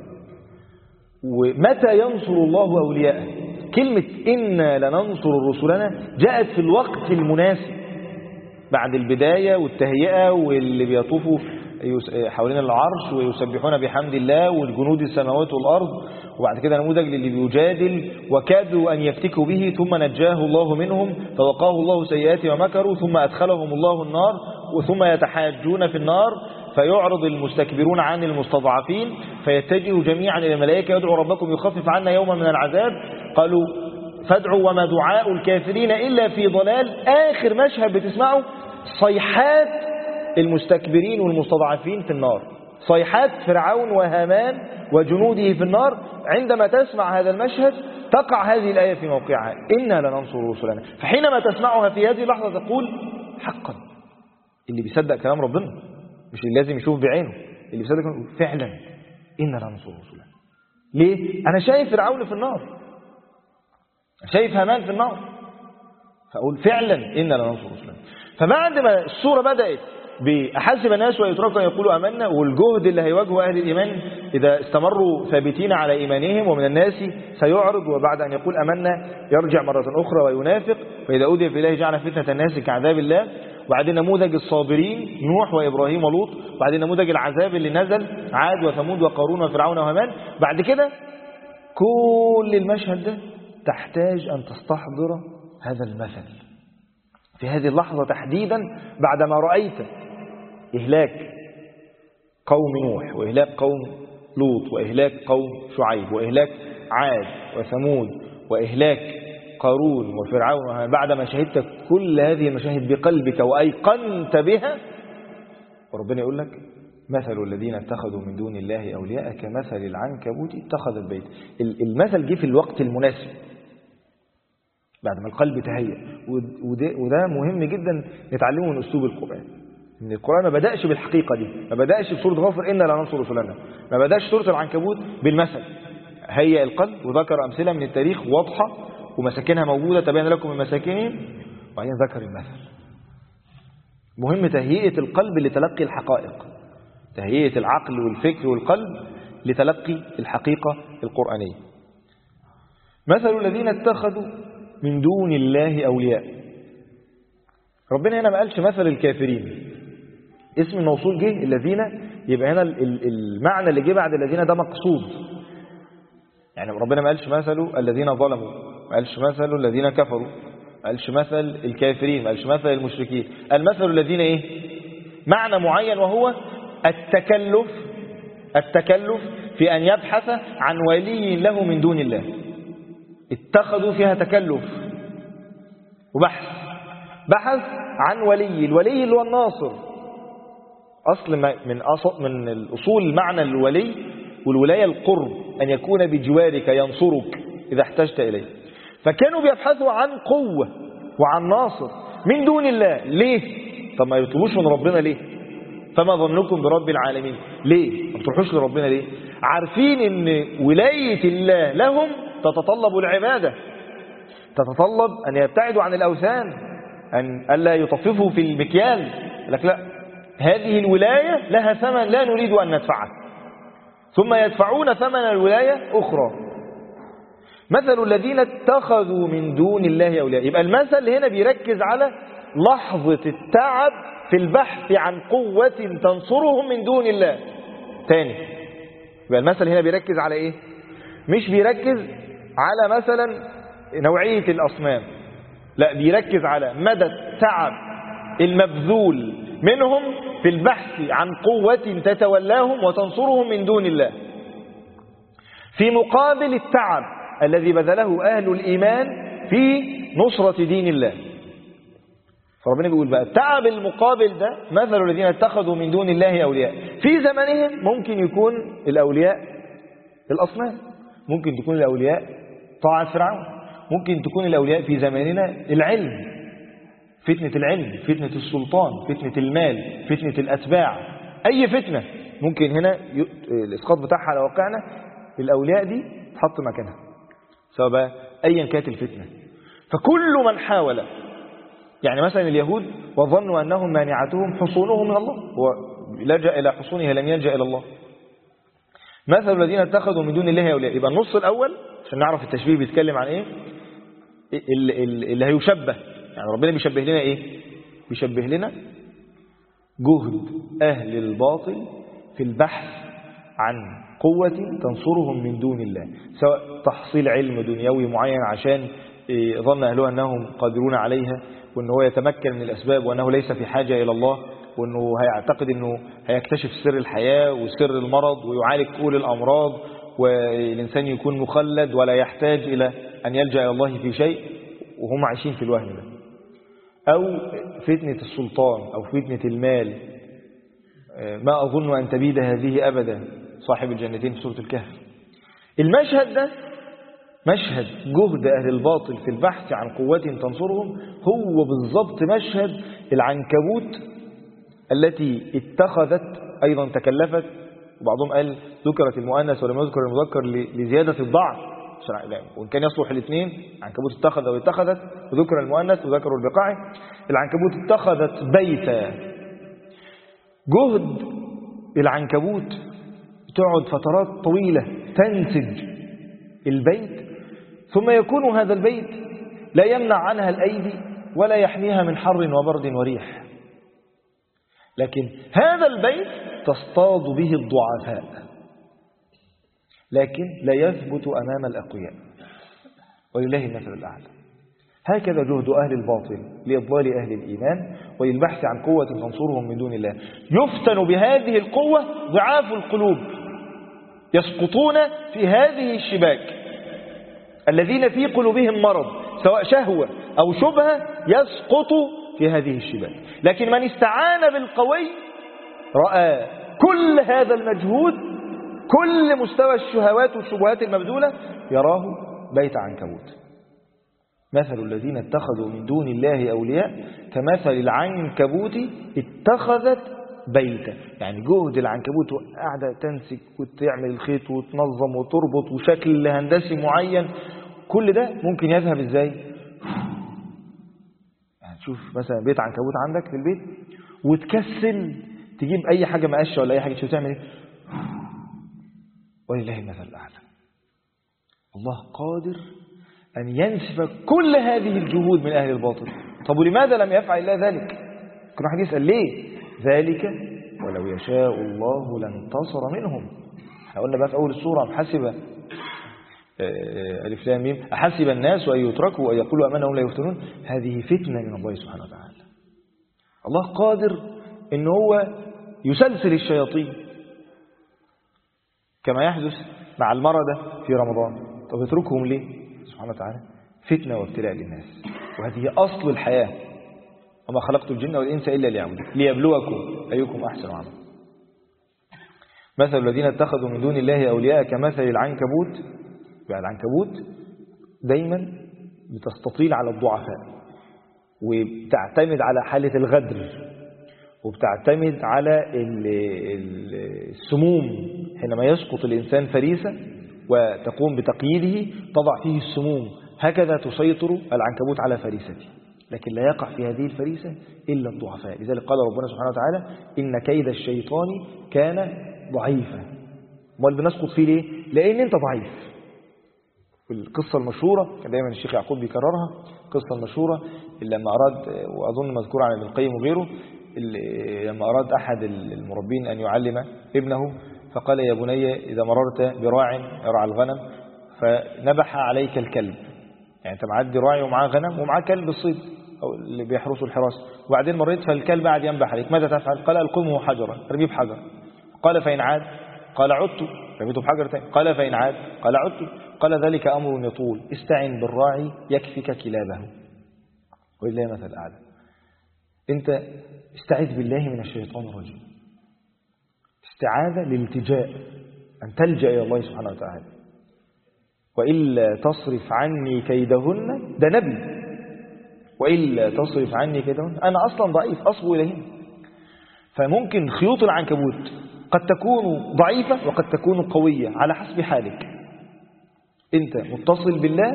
ومتى ينصر الله أولياءه، كلمة إنا لننصر رسلنا جاءت في الوقت المناسب بعد البداية والتهيئة واللي بيطوفوا حوالين العرش ويسبحون بحمد الله والجنود السماوات والأرض، وبعد كده نموذج للي بيجادل وكادوا أن يفتكوا به ثم نجاه الله منهم فوقاه الله سيئات ومكروا ثم أدخلهم الله النار ثم يتحاجون في النار فيعرض المستكبرون عن المستضعفين فيتجهوا جميعا إلى الملائكة يدعو ربكم يخفف عنا يوما من العذاب قالوا فادعوا وما دعاء الكافرين إلا في ضلال. آخر مشهد بتسمعه صيحات المستكبرين والمستضعفين في النار، صيحات فرعون وهامان وجنوده في النار. عندما تسمع هذا المشهد تقع هذه الآية في موقعها، إنا لننصر رسلنا. فحينما تسمعها في هذه اللحظة تقول حقا. اللي بيصدق كلام ربنا، مش اللي لازم يشوف بعينه، اللي بيصدق يقول فعلا إنا لننصر رسلنا. ليه؟ أنا شايف فرعون في النار، شايف هامان في النار، فأقول فعلا إنا لننصر رسلنا. فبعد ما السورة بدأت بأحسب الناس ويتركوا يقولوا أمنا، والجهد اللي هيواجهه أهل الإيمان إذا استمروا ثابتين على إيمانهم، ومن الناس سيعرض وبعد أن يقول أمنا يرجع مرة أخرى وينافق، فإذا أوذي في الله جعل فتنة الناس كعذاب الله. وبعدين نموذج الصابرين نوح وإبراهيم ولوط، وبعدين نموذج العذاب اللي نزل عاد وثمود وقارون وفرعون وهامان. بعد كده كل المشهد ده تحتاج أن تستحضر هذا المثل في هذه اللحظة تحديدا، بعدما رأيت إهلاك قوم نوح وإهلاك قوم لوط وإهلاك قوم شعيب وإهلاك عاد وثمود وإهلاك قارون وفرعون. بعدما شهدت كل هذه المشاهد بقلبك وأيقنت بها، وربنا يقول لك مثل الذين اتخذوا من دون الله أولياء كمثل العنكبوت اتخذت بيت. المثل جه في الوقت المناسب بعد ما القلب تهيأ. وده مهم جدا نتعلمه من أسلوب القرآن، إن القرآن ما بدأش بالحقيقة دي، ما بدأش بسورة غافر إنا لننصر رسلنا، ما بدأش سورة العنكبوت بالمثل. هيأ القلب وذكر أمثلة من التاريخ واضحة ومساكنها موجودة تبين لكم من مساكنهم، وبعدين ذكر المثل. مهم تهيئة القلب لتلقي الحقائق، تهيئة العقل والفكر والقلب لتلقي الحقيقة القرآنية. مثل الذين اتخذوا من دون الله أولياء. ربنا هنا ما قالش مثل الكافرين، اسم الموصول جه الذين، يبقى هنا المعنى اللي جه بعد الذين ده مقصود. يعني ربنا ما قالش مثل الذين ظلموا، ما قالش مثل الذين كفروا، ما قالش مثل الكافرين، ما قالش مثل المشركين، المثل الذين ايه؟ معنى معين، وهو التكلف في أن يبحث عن ولي له من دون الله. اتخذوا فيها تكلف بحث عن ولي، الولي اللي هو الناصر. من الأصول المعنى الولي والولاية القرب، أن يكون بجوارك ينصرك إذا احتجت إليه. فكانوا بيبحثوا عن قوة وعن ناصر من دون الله. ليه؟ طب ما يطلبوش من ربنا ليه؟ فما ظنكم برب العالمين؟ ليه؟ ما تروحوش لربنا ليه؟ عارفين ان ولاية الله لهم تتطلب العبادة، تتطلب أن يبتعدوا عن الأوثان، أن ألا يطففوا في المكيال. لك لا، هذه الولاية لها ثمن لا نريد أن ندفعه، ثم يدفعون ثمن الولاية أخرى. مثل الذين اتخذوا من دون الله أولياء. يبقى المثل هنا بيركز على لحظة التعب في البحث عن قوة تنصرهم من دون الله. تاني، يبقى المثل هنا بيركز على إيه؟ مش بيركز على مثلا نوعية الأصنام، لا، بيركز على مدى التعب المبذول منهم في البحث عن قوة تتولاهم وتنصرهم من دون الله، في مقابل التعب الذي بذله أهل الإيمان في نصرة دين الله. فربنا بيقول بقى التعب المقابل ده مثل الذين اتخذوا من دون الله أولياء. في زمانهم ممكن يكون الأولياء الأصنام، ممكن تكون الأولياء طاعة فرعون، ممكن تكون الأولياء في زماننا العلم، فتنة العلم، فتنة السلطان، فتنة المال، فتنة الأتباع، أي فتنة ممكن هنا الإسقاط بتاعها على واقعنا الأولياء دي تحط مكانها، سواء بقى أيا كانت الفتنة. فكل من حاول، يعني مثلا اليهود وظنوا أنهم مانعتهم حصونهم من الله، هو لجأ إلى حصونها لم يلجأ إلى الله. مثل الذين اتخذوا من دون الله أولياء. يبقى النص الأول عشان نعرف التشبيه بيتكلم عن إيه، اللي هيشبه، يعني ربنا بيشبه لنا إيه؟ بيشبه لنا جهد أهل الباطل في البحث عن قوة تنصرهم من دون الله، سواء تحصيل علم دنيوي معين عشان ظن أهله أنهم قادرون عليها، وأنه يتمكن من الأسباب، وأنه ليس في حاجة إلى الله، وأنه هيعتقد أنه هيكتشف سر الحياة وسر المرض ويعالج كل الأمراض، والإنسان يكون مخلد ولا يحتاج إلى أن يلجأ إلى الله في شيء، وهم عايشين في الوهم ده. أو فتنة السلطان أو فتنة المال، ما أظن أن تبيد هذه أبدا، صاحب الجنتين في سورة الكهف. المشهد ده مشهد جهد أهل الباطل في البحث عن قوة تنصرهم، هو بالضبط مشهد العنكبوت التي اتخذت أيضا تكلفت، وبعضهم قال ذكرت المؤنث ولم يذكر المذكر لزيادة الضعف، وإن كان يصلح الاثنين، عنكبوت اتخذ واتخذت، وذكر المؤنث وذكر البقاع. العنكبوت اتخذت بيتا، جهد العنكبوت تقعد فترات طويلة تنسج البيت، ثم يكون هذا البيت لا يمنع عنها الأيدي ولا يحميها من حر وبرد وريح، لكن هذا البيت تصطاد به الضعفاء، لكن لا يثبت أمام الأقوياء، ولله المثل الأعلى. هكذا جهد أهل الباطل لإضلال أهل الإيمان وللبحث عن قوة تنصرهم من دون الله. يفتن بهذه القوة ضعاف القلوب، يسقطون في هذه الشباك. الذين في قلوبهم مرض سواء شهوة أو شبهة يسقط في هذه الشباك. لكن من استعان بالقوي رأى كل هذا المجهود، كل مستوى الشهوات والشبهات المبذولة، يراه بيت عنكبوت. مثل الذين اتخذوا من دون الله أولياء كمثل العنكبوت اتخذت بيتا. يعني جهد العنكبوت قاعدة تنسك وتعمل الخيط وتنظم وتربط وشكل هندسي معين، كل ده ممكن يذهب ازاي؟ يعني تشوف مثلا بيت عنكبوت عندك في البيت وتكسل تجيب اي حاجة مقشة ولا اي حاجة، تشوف تعمل ايه؟ ولله المثل الأعلى. الله قادر أن ينسف كل هذه الجهود من أهل الباطل. طب ولماذا لم يفعل الله ذلك؟ كل واحد يسأل ليه؟ ذلك ولو يشاء الله لانتصر منهم. احنا قلنا بقى في أول السورة حسب ألف لام ميم أحسب الناس أن يتركوا أن يقولوا آمنا وهم لا يفتنون. هذه فتنة من الله سبحانه وتعالى. الله قادر إن هو يسلسل الشياطين كما يحدث مع المرضى في رمضان. طب يتركهم ليه سبحانه وتعالى؟ فتنة وابتلاء للناس، وهذه أصل الحياة. وما خلقت الجن والإنس إلا ليعبدون ليبلوكم أيكم أحسن عملا. مثل الذين اتخذوا من دون الله أولياء كمثل العنكبوت. يعني العنكبوت دايما بتستطيل على الضعفاء، وبتعتمد على حالة الغدر، وبتعتمد على السموم. حينما يسقط الإنسان فريسة وتقوم بتقييده تضع فيه السموم، هكذا تسيطر العنكبوت على فريسته، لكن لا يقع في هذه الفريسة إلا الضعفاء. لذلك قال ربنا سبحانه وتعالى إن كيد الشيطان كان ضعيفا. ما اللي بنسقط فيه ليه؟ لأن أنت ضعيف. القصة المشهورة كان دايما الشيخ يعقوب بيكررها، القصة المشهورة اللي لما أراد، وأظن مذكورة عن ابن القيم وغيره، لما أراد أحد المربين أن يعلم ابنه فقال يا بني إذا مررت براع يرعى الغنم فنبح عليك الكلب، يعني أنت معدي راعي ومعاه غنم ومعاه كلب الصيد أو اللي بيحرسوا الحراسة، وبعدين مريت فالكلب قاعد ينبح عليك، ماذا تفعل؟ قال ألقمه حجرا، ارميه بحجر. قال فإن عاد؟ قال عدت، رميته بحجر تاني. قال فإن عاد؟ قال عدت. قال ذلك أمر يطول، استعن بالراعي يكفك كلابه ولله مثل الأعلى. أنت استعذ بالله من الشيطان الرجيم، استعاذة للالتجاء، أن تلجأ إلى الله سبحانه وتعالى. وإلا تصرف عني كيدهن، ده نبي، وإلا تصرف عني كيدهن، أنا أصلا ضعيف أصبو إليهن. فممكن خيوط العنكبوت قد تكون ضعيفة وقد تكون قوية على حسب حالك. أنت متصل بالله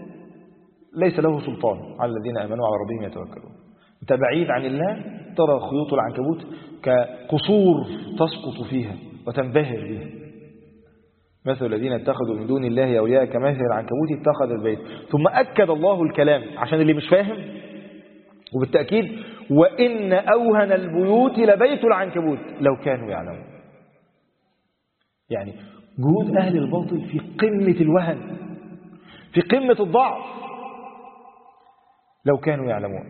ليس له سلطان على الذين آمنوا على ربهم يتوكلون. أنت بعيد عن الله ترى خيوط العنكبوت كقصور تسقط فيها وتنبهر بها. مثل الذين اتخذوا من دون الله أولياء كمثل العنكبوت اتخذ البيت. ثم أكد الله الكلام عشان اللي مش فاهم، وبالتأكيد وإن أوهن البيوت لبيت العنكبوت لو كانوا يعلمون. يعني جهود أهل الباطل في قمة الوهن، في قمة الضعف، لو كانوا يعلمون.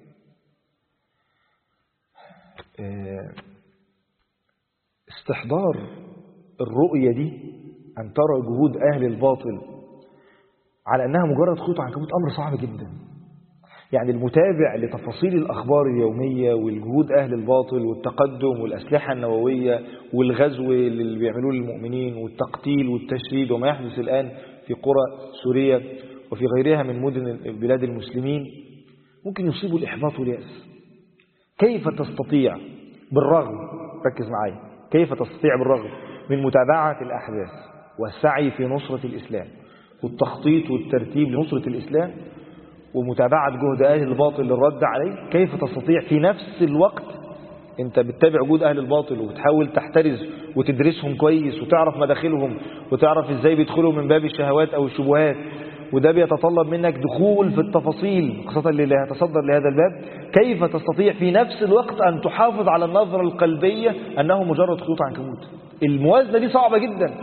استحضار الرؤية دي، أن ترى جهود أهل الباطل على أنها مجرد خيوط عنكبوت، أمر صعب جدا. يعني المتابع لتفاصيل الأخبار اليومية والجهود أهل الباطل والتقدم والأسلحة النووية والغزو اللي بيعملوه للمؤمنين والتقتيل والتشريد وما يحدث الآن في قرى سوريا وفي غيرها من مدن بلاد المسلمين، ممكن يصيبوا الإحباط واليأس. كيف تستطيع بالرغم، ركز معي، كيف تستطيع بالرغم من متابعة الأحداث والسعي في نصرة الإسلام والتخطيط والترتيب لنصرة الإسلام ومتابعة جهد أهل الباطل للرد عليه، كيف تستطيع في نفس الوقت أنت بتتابع جهود أهل الباطل وبتحاول تحترز وتدرسهم كويس وتعرف مداخلهم وتعرف إزاي بيدخلوا من باب الشهوات أو الشبهات، وده بيتطلب منك دخول في التفاصيل خاصة اللي هيتصدر لهذا الباب. كيف تستطيع في نفس الوقت أن تحافظ على النظرة القلبية أنه مجرد خيوط عنكبوت؟ الموازنة دي صعبة جدا،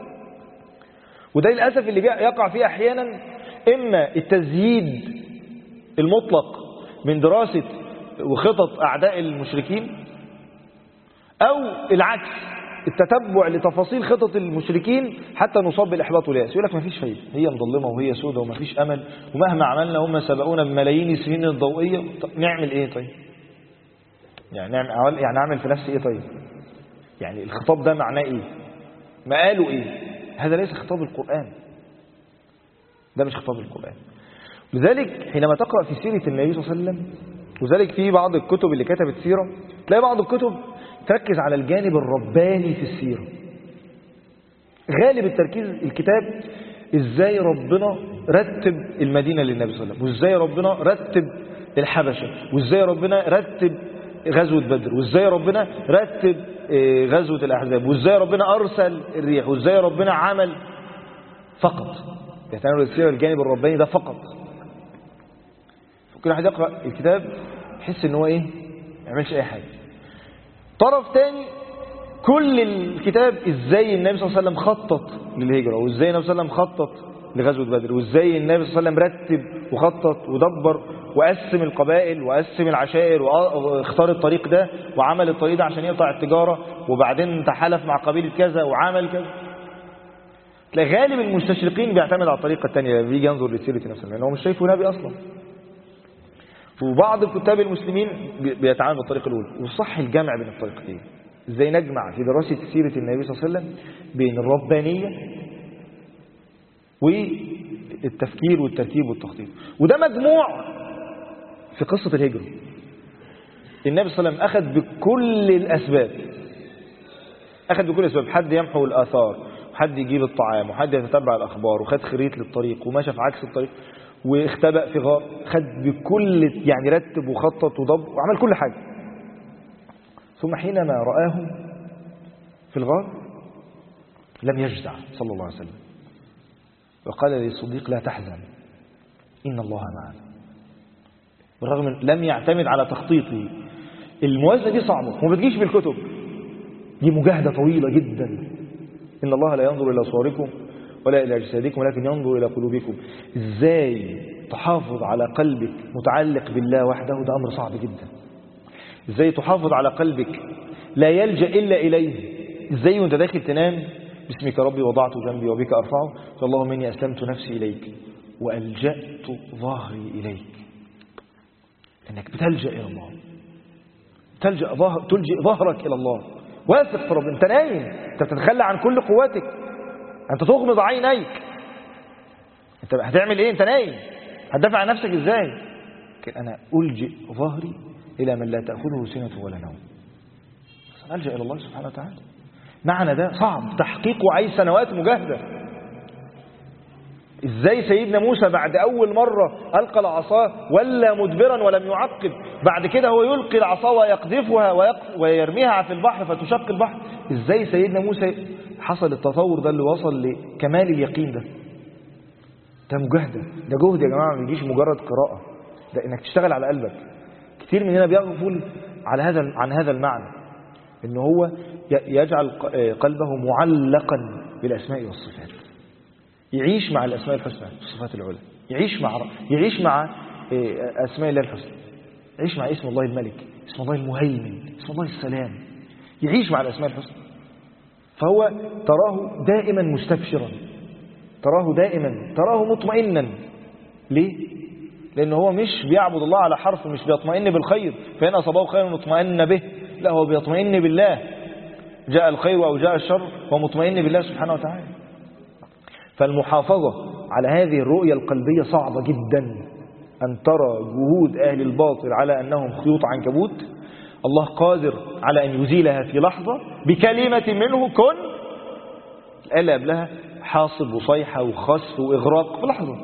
وده للأسف اللي يقع فيه أحيانا إما التزييد المطلق من دراسة وخطط أعداء المشركين، أو العكس، التتبع لتفاصيل خطط المشركين حتى نصاب بالإحباط واليأس. يقول لك ما فيش فايدة، هي مظلمة وهي سودة وما فيش أمل، ومهما عملنا هم سبقونا بملايين السنين الضوئية. نعمل إيه طيب؟ يعني نعمل في نفسي إيه طيب؟ يعني الخطاب ده معناه إيه؟ ما قالوا إيه؟ هذا ليس خطاب القرآن، ده مش خطاب القرآن. لذلك حينما تقرأ في سيرة النبي صلى الله عليه وسلم، وذلك في بعض الكتب اللي كتبت سيرة تلاقي بعض الكتب تركز على الجانب الرباني في السيرة. غالب التركيز الكتاب ازاي ربنا رتب المدينة للنبي صلى الله عليه وسلم، وازاي ربنا رتب الحبشة، وازاي ربنا رتب غزوة بدر، وازاي ربنا رتب غزوة الأحزاب، وازاي ربنا أرسل الريح، وازاي ربنا عمل. فقط يتناول السيرة الجانب الرباني ده فقط. ممكن واحد يقرأ الكتاب يحس ان هو ايه، ما يعملش اي حاجة. طرف تاني كل الكتاب ازاي النبي صلى الله عليه وسلم خطط للهجرة، وازاي النبي صلى الله عليه وسلم خطط لغزوة بدر، وإزاي النبي صلى الله عليه وسلم رتب وخطط ودبر وقسم القبائل وقسم العشائر واختار الطريق ده وعمل الطريق ده عشان يقطع التجارة، وبعدين تحالف مع قبيلة كذا وعمل كذا. تلاقي غالب المستشرقين بيعتمد على الطريقة الثانية، بيجي ينظر لسيرة نفسه لأنه مش شايفه نبي أصلا. وبعض الكتاب المسلمين بيتعامل بالطريقة الأولى. والصح الجمع بين الطريقتين. ازاي نجمع في دراسة سيرة النبي صلى الله عليه وسلم بين الربانية والتفكير والترتيب والتخطيط. وده مجموع في قصة الهجرة. النبي صلى الله عليه وسلم أخذ بكل الأسباب، حد يمحو الآثار، وحد يجيب الطعام، وحد يتتبع الأخبار، وخد خريط للطريق وماشى في عكس الطريق، واختبأ في غار، خد بكل يعني رتب وخطط وضب وعمل كل حاجة. ثم حينما رآهم في الغار لم يجزع صلى الله عليه وسلم، وقال للصديق لا تحزن إن الله معنا. بالرغم من لم يعتمد على تخطيطه. الموازنة دي صعبة وما بتجيش بالكتب، دي مجاهدة طويلة جدا. إن الله لا ينظر إلى صوركم ولا إلى أجسادكم ولكن ينظر إلى قلوبكم. إزاي تحافظ على قلبك متعلق بالله وحده؟ ده أمر صعب جدا. إزاي تحافظ على قلبك لا يلجأ إلا إليه؟ إزاي وانت داخل تنام باسمك ربي وضعت جنبي وبك أرفعه، فاللهم إني أسلمت نفسي إليك وألجأت ظهري إليك. إنك بتلجأ إلى الله، تلجئ ظهرك إلى الله، واثق في رب. أنت نايم، أنت بتتخلى عن كل قواتك، أنت تغمض عينيك. أنت هتعمل إيه؟ أنت نايم، هتدافع عن نفسك إزاي؟ أنا ألجئ ظهري إلى من لا تأخذه سنة ولا نوم. ألجأ إلى الله سبحانه وتعالى. معنى ده صعب تحقيقه، عايز سنوات مجاهدة. إزاي سيدنا موسى بعد أول مرة ألقى العصا ولا مدبرا ولم يعقب، بعد كده هو يلقي العصا ويقذفها ويرميها في البحر فتشق البحر. إزاي سيدنا موسى حصل التطور ده اللي وصل لكمال اليقين ده؟ ده مجاهدة، ده جهد يا جماعة، ما يجيش مجرد قراءة، ده إنك تشتغل على قلبك. كتير مننا بيغفل عن هذا المعنى، إنه هو يجعل قلبه معلقا بالأسماء والصفات، يعيش مع الأسماء الحسنى والصفات العلى، يعيش مع أسماء الله الحسنى، يعيش مع اسم الله الملك، اسم الله المهيمن، اسم الله السلام، يعيش مع الأسماء الحسنى. فهو تراه دائما مستبشرا، تراه مطمئنا. ليه؟ لأنه هو مش بيعبد الله على حرف، مش بيطمئن بالخير فإن أصابه خير مطمئن به، لا، هو بيطمئن بالله. جاء الخير أو جاء الشر هو مطمئن بالله سبحانه وتعالى. فالمحافظة على هذه الرؤية القلبية صعبة جدا. أن ترى جهود أهل الباطل على أنهم خيوط عنكبوت، الله قادر على أن يزيلها في لحظة بكلمة منه كن، الآية قبلها حاصب وصيحة وخسف وإغراق في لحظة.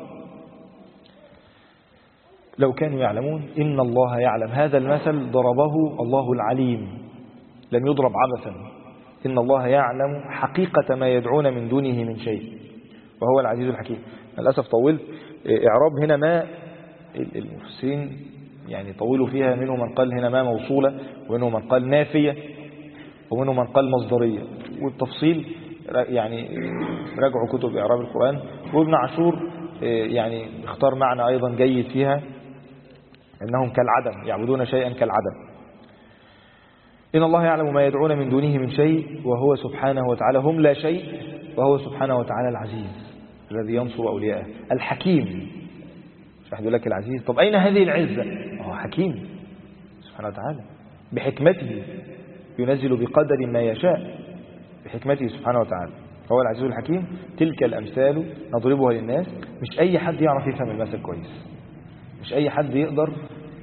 لو كانوا يعلمون إن الله يعلم. هذا المثل ضربه الله العليم، لم يضرب عبثا. إن الله يعلم حقيقة ما يدعون من دونه من شيء وهو العزيز الحكيم. للأسف طولت إعراب هنا ما، المفسرين يعني طولوا فيها، منهم من قال هنا ما موصولة، ومنهم من قال نافية، ومنهم من قال مصدرية. والتفصيل يعني راجعوا كتب إعراب القرآن. وابن عاشور يعني اختار معنى أيضا جيد فيها، إنهم كالعدم، يعبدون شيئا كالعدم. إن الله يعلم ما يدعون من دونه من شيء وهو سبحانه وتعالى هم لا شيء وهو سبحانه وتعالى العزيز الذي ينصر أولياءه الحكيم. مش واحد يقول لك العزيز، طب أين هذه العزة؟ هو حكيم سبحانه وتعالى، بحكمته ينزل بقدر ما يشاء، بحكمته سبحانه وتعالى هو العزيز الحكيم. تلك الأمثال نضربها للناس. مش أي حد يعرف يفهم المثل كويس، مش أي حد يقدر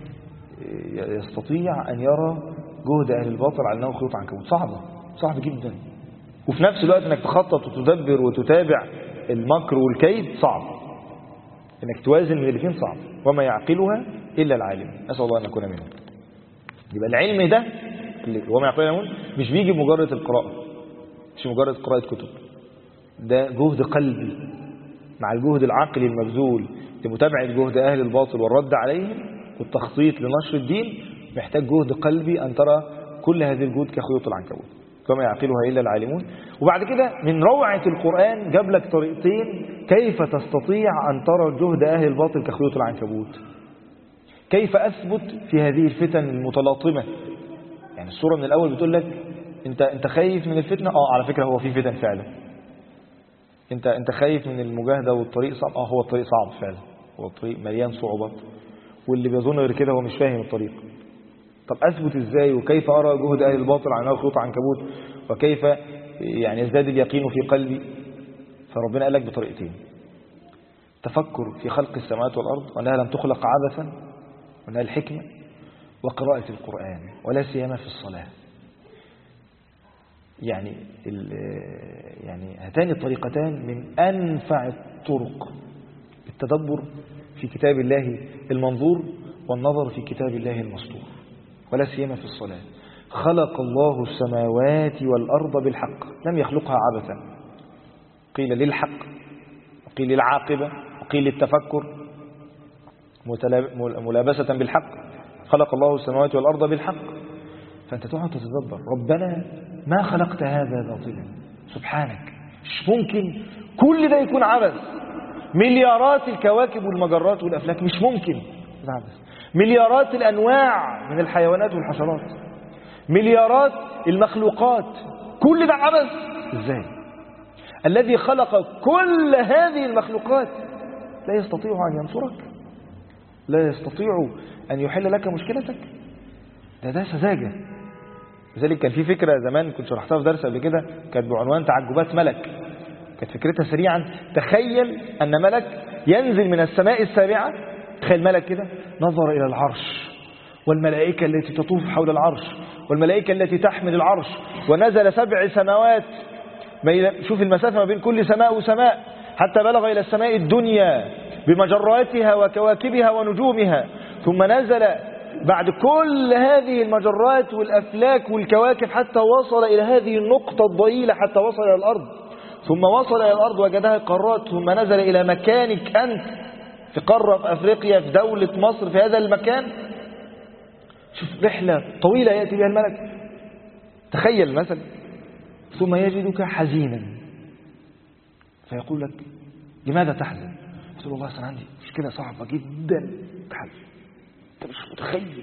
يستطيع أن يرى جهد أهل الباطل على أنه خيوط عنكبوت. صعب جدا. وفي نفس الوقت أنك تخطط وتدبر وتتابع المكر والكيد صعب، أنك توازن من الاثنين صعب، وما يعقلها إلا العالم. أسأل الله أن نكون منه. يبقى العلم ده وما يعقلها مش بيجي بمجرد القراءة، مش مجرد قراءة كتب، ده جهد قلبي مع الجهد العقلي المبذول لمتابعة جهد أهل الباطل والرد عليهم والتخطيط لنشر الدين. محتاج جهد قلبي أن ترى كل هذه الجهود كخيوط العنكبوت. وما يعقلها إلا العالمون. وبعد كده من روعة القرآن جاب لك طريقتين كيف تستطيع أن ترى جهد أهل الباطل كخيوط العنكبوت. كيف أثبت في هذه الفتن المتلاطمة. يعني السورة من الأول بتقول لك أنت خايف من الفتنة. على فكرة هو في فتن فعلا. أنت خايف من المجاهدة والطريق صعب. هو الطريق صعب فعلا، هو الطريق مليان صعوبات، واللي بيظن غير كده هو مش فاهم الطريق. طب أثبت إزاي؟ وكيف أرى جهد أهل الباطل عنها خيوط عنكبوت؟ وكيف يعني يزداد اليقين في قلبي؟ فربنا قال لك بطريقتين: تفكر في خلق السماوات والأرض وأنها لم تخلق عبثا وأنها الحكمة، وقراءة القرآن ولا سيما في الصلاة. يعني هاتان الطريقتان من أنفع الطرق التدبر في كتاب الله المنظور والنظر في كتاب الله المسطور، ولا سيما في الصلاة. خلق الله السماوات والأرض بالحق، لم يخلقها عبثا. قيل للحق، وقيل للعاقبة، وقيل للتفكر ملابسة بالحق. خلق الله السماوات والأرض بالحق. فأنت تقعد تتدبر: ربنا ما خلقت هذا باطلا، سبحانك، مش ممكن كل ده يكون عبث. مليارات الكواكب والمجرات والأفلاك مش ممكن عبث. مليارات الأنواع من الحيوانات والحشرات، مليارات المخلوقات، كل ده عبث ازاي؟ الذي خلق كل هذه المخلوقات لا يستطيع أن ينصرك، لا يستطيع أن يحل لك مشكلتك. ده سذاجة. لذلك كان في فكرة زمان كنت شرحتها في درس قبل كده، كانت بعنوان تعجبات ملك. كانت فكرتها سريعا: تخيل أن ملك ينزل من السماء السابعة. تخيل ملك كده نظر إلى العرش والملائكة التي تطوف حول العرش والملائكة التي تحمل العرش، ونزل 7 سماوات، شوف المسافة ما بين كل سماء وسماء، حتى بلغ إلى السماء الدنيا بمجراتها وكواكبها ونجومها، ثم نزل بعد كل هذه المجرات والأفلاك والكواكب حتى وصل إلى هذه النقطة الضئيلة، حتى وصل إلى الأرض. ثم وصل إلى الأرض وجدها قارات، ثم نزل إلى مكانك أنت في قارة في أفريقيا في دولة مصر في هذا المكان. شوف رحلة طويلة يأتي بها الملك. تخيل مثلا: ثم يجدك حزينا فيقول لك: لماذا تحزن؟ قلت له: والله أنا عندي مشكلة صعبة جدا تحل. أنت مش متخيل.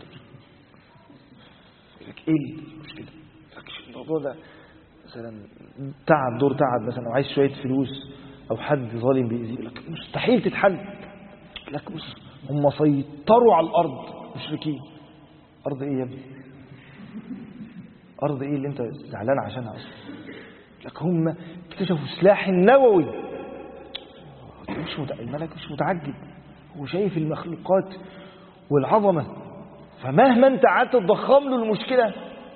يقول لك: إيه المشكلة؟ يقول لك: الموضوع ده مثلا تعب، دور تعب مثلا، أو عايز شوية فلوس، أو حد ظالم بيأذيه. يقول لك: مستحيل تتحل. يقول لك: بص، هم سيطروا على الأرض، مشركين. أرض إيه يا ابني؟ أرض إيه اللي أنت زعلان عشانها أصلا؟ لك هم اكتشفوا السلاح النووي. الملك مش متعجب، هو شايف المخلوقات والعظمة. فمهما أنت قعدت تضخم له المشكلة،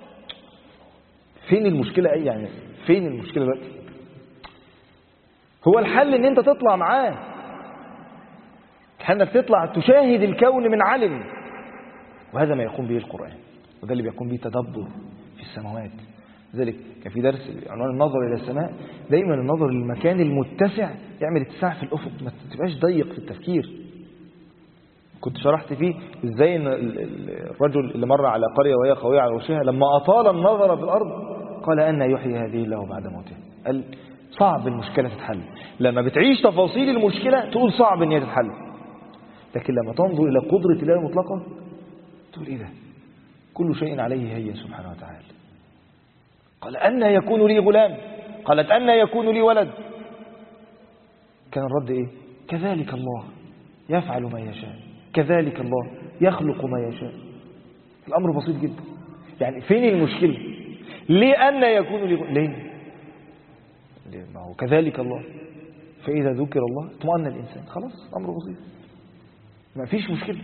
فين المشكلة؟ أي يعني فين المشكلة دلوقتي؟ هو الحل إن أنت تطلع معاه، الحل إنك تطلع تشاهد الكون من علم. وهذا ما يقوم به القرآن، وده اللي بيقوم به تدبر في السماوات. لذلك كان في درس عنوان النظر إلى السماء. دايما النظر للمكان المتسع يعمل اتساع في الأفق، ما تبقاش ضيق في التفكير. كنت شرحت فيه ازاي ان الرجل اللي مر على قرية وهي قوية على وشها لما أطال النظر في الأرض قال: أن يحيي هذه الله بعد موتها. قال: صعب المشكلة تتحل. لما بتعيش تفاصيل المشكلة تقول صعب ان هي تتحل، لكن لما تنظر إلى قدرة الله المطلقة تقول: إيه ده؟ كل شيء عليه هي سبحانه وتعالى. قال: أن يكون لي غلام؟ قالت: أن يكون لي ولد؟ كان الرد إيه؟ كذلك الله يفعل ما يشاء، كذلك الله يخلق ما يشاء. الأمر بسيط جدا. يعني فين المشكلة؟ ليه أن يكون لي غلام؟ ليه؟ ما هو كذلك الله، فإذا ذكر الله اطمأن الإنسان. خلاص أمر بسيط، ما فيش مشكلة.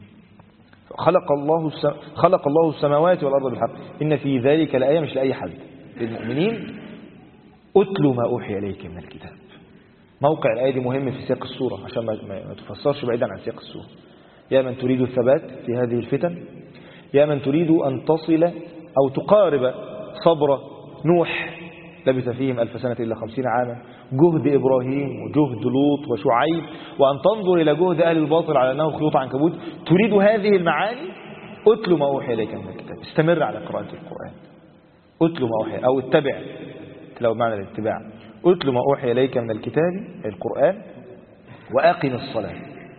خلق الله السماوات والأرض بالحق إن في ذلك لآية، مش لأي حد، للمؤمنين. أتلوا ما أوحي إليك من الكتاب. موقع الآية دي مهم في سياق السورة عشان ما تفسرش بعيدا عن سياق السورة. يا من تريد الثبات في هذه الفتن، يا من تريد أن تصل أو تقارب صبر نوح لبث فيهم 1000 سنة إلا 50 عاما، جهد إبراهيم وجهد لوط وشعيب، وأن تنظر إلى جهد أهل الباطل على أنه خيوط عنكبوت. تريد هذه المعاني، أتلوا ما أوحي إليك من الكتاب. استمر على قراءة القرآن، أتل ما أوحي أو اتبع، لو معنى الاتباع، أتل ما أوحي إليك من الكتاب القرآن وأقم الصلاة.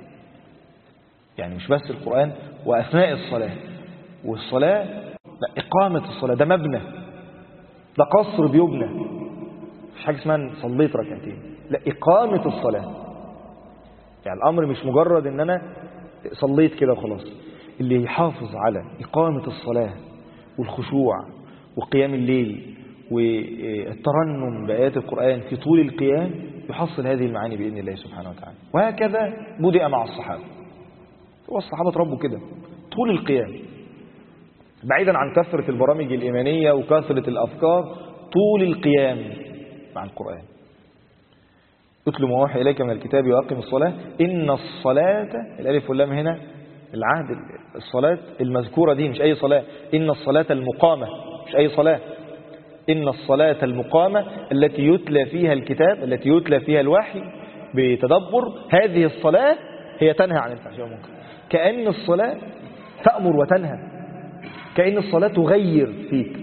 يعني مش بس القرآن، وأثناء الصلاة. والصلاة لا، إقامة الصلاة ده مبنى، ده قصر بيبنى، مش حاجة اسمها صليت ركعتين، لا، إقامة الصلاة. يعني الأمر مش مجرد إن أنا صليت كده وخلاص. اللي يحافظ على إقامة الصلاة والخشوع وقيام الليل والترنم بآيات القرآن في طول القيام يحصل هذه المعاني بإذن الله سبحانه وتعالى. وهكذا بدأ مع الصحابة. هو الصحابة ربوا كده طول القيام، بعيدا عن كثرة البرامج الإيمانية وكثرة الأفكار، طول القيام مع القرآن. اتل ما أوحي إليك من الكتاب وأقم الصلاة إن الصلاة، الألف واللام هنا العهد، الصلاة المذكورة دي مش أي صلاة، إن الصلاة المقامة، مش أي صلاة، إن الصلاة المقامة التي يتلى فيها الكتاب، التي يتلى فيها الوحي بتدبر، هذه الصلاة هي تنهى عن الفحشاء والمنكر. كأن الصلاة تأمر وتنهى، كأن الصلاة تغير فيك.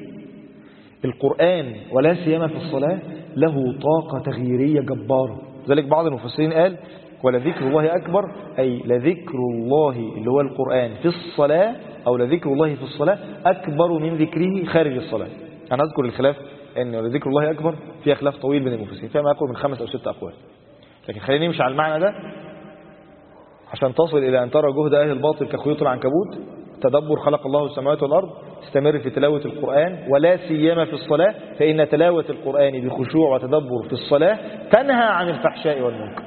القرآن ولا سيما في الصلاة له طاقة تغييرية جبارة. ذلك بعض المفسرين قال ولذكر الله أكبر، أي لذكر الله اللي هو القرآن في الصلاة، أو لذكر الله في الصلاة أكبر من ذكره خارج الصلاة. أنا أذكر الخلاف أن لذكر الله أكبر فيها خلاف طويل بين المفسرين، فيها ما يقرب من 5 أو 6 أقوال، لكن خلينا نمشي على المعنى ده عشان تصل إلى أن ترى جهد أهل الباطل كخيوط العنكبوت. تدبر خلق الله السماوات والأرض، استمر في تلاوة القرآن ولا سيما في الصلاة، فإن تلاوة القرآن بخشوع وتدبر في الصلاة تنهى عن الفحشاء والمنكر.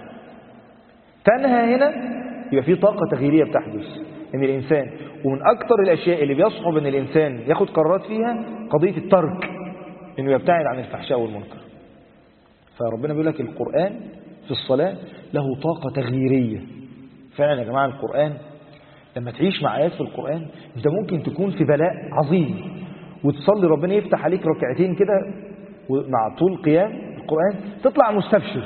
تنهى هنا يبقى في طاقة تغييرية بتحدث إن الإنسان، ومن أكثر الأشياء اللي بيصعب إن الإنسان ياخد قرارات فيها قضية الترك، إنه يبتعد عن الفحشاء والمنكر. فربنا بيقول لك القرآن في الصلاة له طاقة تغييرية. فعلا يا جماعة القرآن لما تعيش مع آيات في القرآن انت ممكن تكون في بلاء عظيم وتصلي ربنا يفتح عليك ركعتين كده مع طول قيام القرآن، تطلع مستبشر،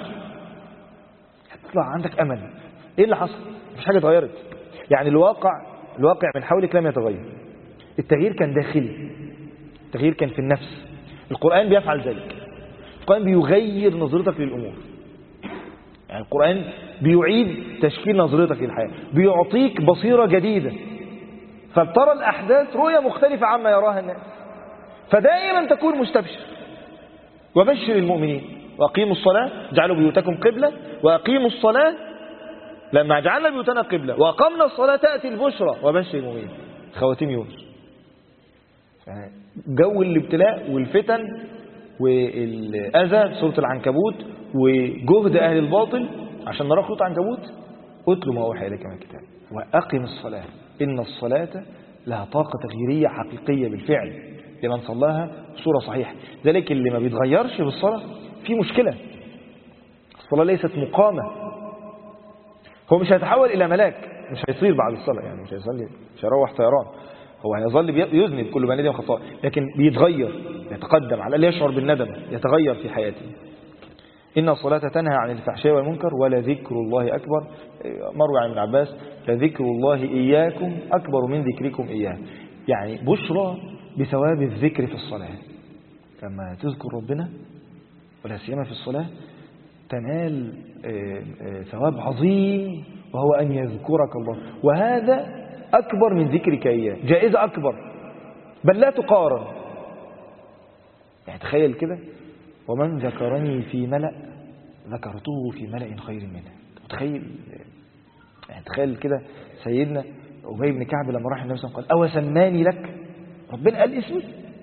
تطلع عندك أمل. ايه اللي حصل؟ مفيش حاجة اتغيرت. يعني الواقع من حولك لم يتغير. التغيير كان داخلي، التغيير كان في النفس. القرآن بيفعل ذلك. القرآن بيغير نظرتك للأمور. يعني القرآن بيعيد تشكيل نظرتك للحياة، بيعطيك بصيرة جديدة، فبترى الأحداث رؤية مختلفة عما يراها الناس، فدائما تكون مستبشر. وبشر المؤمنين وأقيموا الصلاة، جعلوا بيوتكم قبلة، وأقيموا الصلاة، لما جعلنا بيوتنا قبلة وأقمنا الصلاة تأتي البشرى، وبشر المؤمنين. خواتيم يونس. يعني جو الابتلاء والفتن والأذى، سورة العنكبوت، وجهد أهل الباطل عشان نرى خطوط عنكبوت. أتلوا ما أوحي إليك من الكتاب وأقم الصلاة إن الصلاة لها طاقة تغييرية حقيقية بالفعل لمن صلاها بصورة صحيحة. ذلك اللي ما بيتغيرش بالصلاة في مشكلة. الصلاة ليست مقامة. هو مش هيتحول إلى ملاك، مش هيصير بعد الصلاة، يعني مش هيصلي، مش هيروح طيران، هو هيظل يذنب كل بني آدم خطاء، لكن بيتغير، يتقدم، على الأقل يشعر بالندم، يتغير في حياته. إن الصلاة تنهى عن الفحشاء والمنكر ولذكر الله أكبر. مروي عن ابن عباس لذكر الله إياكم أكبر من ذكركم إياه. يعني بشرى بثواب الذكر في الصلاة. لما تذكر ربنا ولا سيما في الصلاة تنال ثواب عظيم، وهو أن يذكرك الله، وهذا أكبر من ذكرك إياه، جائزة أكبر بل لا تقارن. يعني تخيل كده، ومن ذكرني في ملأ ذكرته في ملأ خير منه. تخيل، يعني تخيل كده سيدنا أبي بن كعب لما راح النبي صلى الله عليه وسلم قال أو سماني لك، ربنا قال اسمي،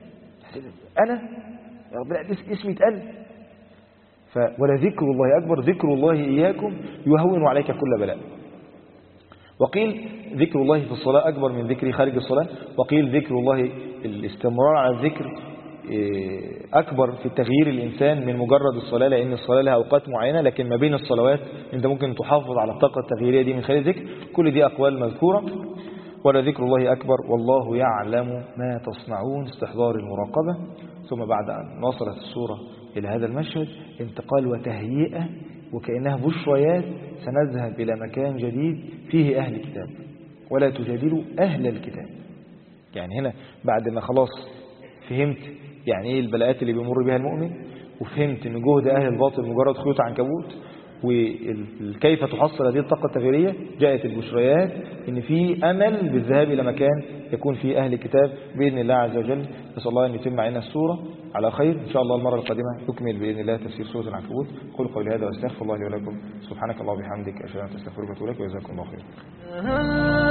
أنا ربنا قال اسمي اتقال. ولذكر الله أكبر، ذكر الله إياكم يهون عليك كل بلاء. وقيل ذكر الله في الصلاة أكبر من ذكر خارج الصلاة، وقيل ذكر الله الاستمرار على الذكر أكبر في تغيير الإنسان من مجرد الصلاة، لأن الصلاة لها أوقات معينة، لكن ما بين الصلوات أنت ممكن تحافظ على الطاقة التغييرية دي من خلال الذكر. كل دي أقوال مذكورة. ولذكر الله أكبر والله يعلم ما تصنعون، استحضار المراقبة. ثم بعد أن وصلت السورة إلى هذا المشهد انتقال وتهيئة، وكأنها بشريات، سنذهب إلى مكان جديد فيه أهل الكتاب ولا تجادلوا أهل الكتاب. يعني هنا بعد ما خلاص فهمت يعني ايه البلاءات اللي بيمر بها المؤمن، وفهمت ان جهد اهل الباطل مجرد خيوط عنكبوت، وكيف تحصل هذه الطاقة التغييرية. جاءت البشريات ان في امل بالذهاب الى مكان يكون فيه اهل الكتاب باذن الله عز وجل. نسال الله ان يتم علينا السورة على خير. ان شاء الله المرة القادمة نكمل باذن الله تفسير سورة العنكبوت. قولوا قولي هذا واستغفر الله لي ولكم. سبحانك اللهم وبحمدك اشهد ان لا اله الا انت استغفرك واتوب اليك، وجزاكم الله خيرا.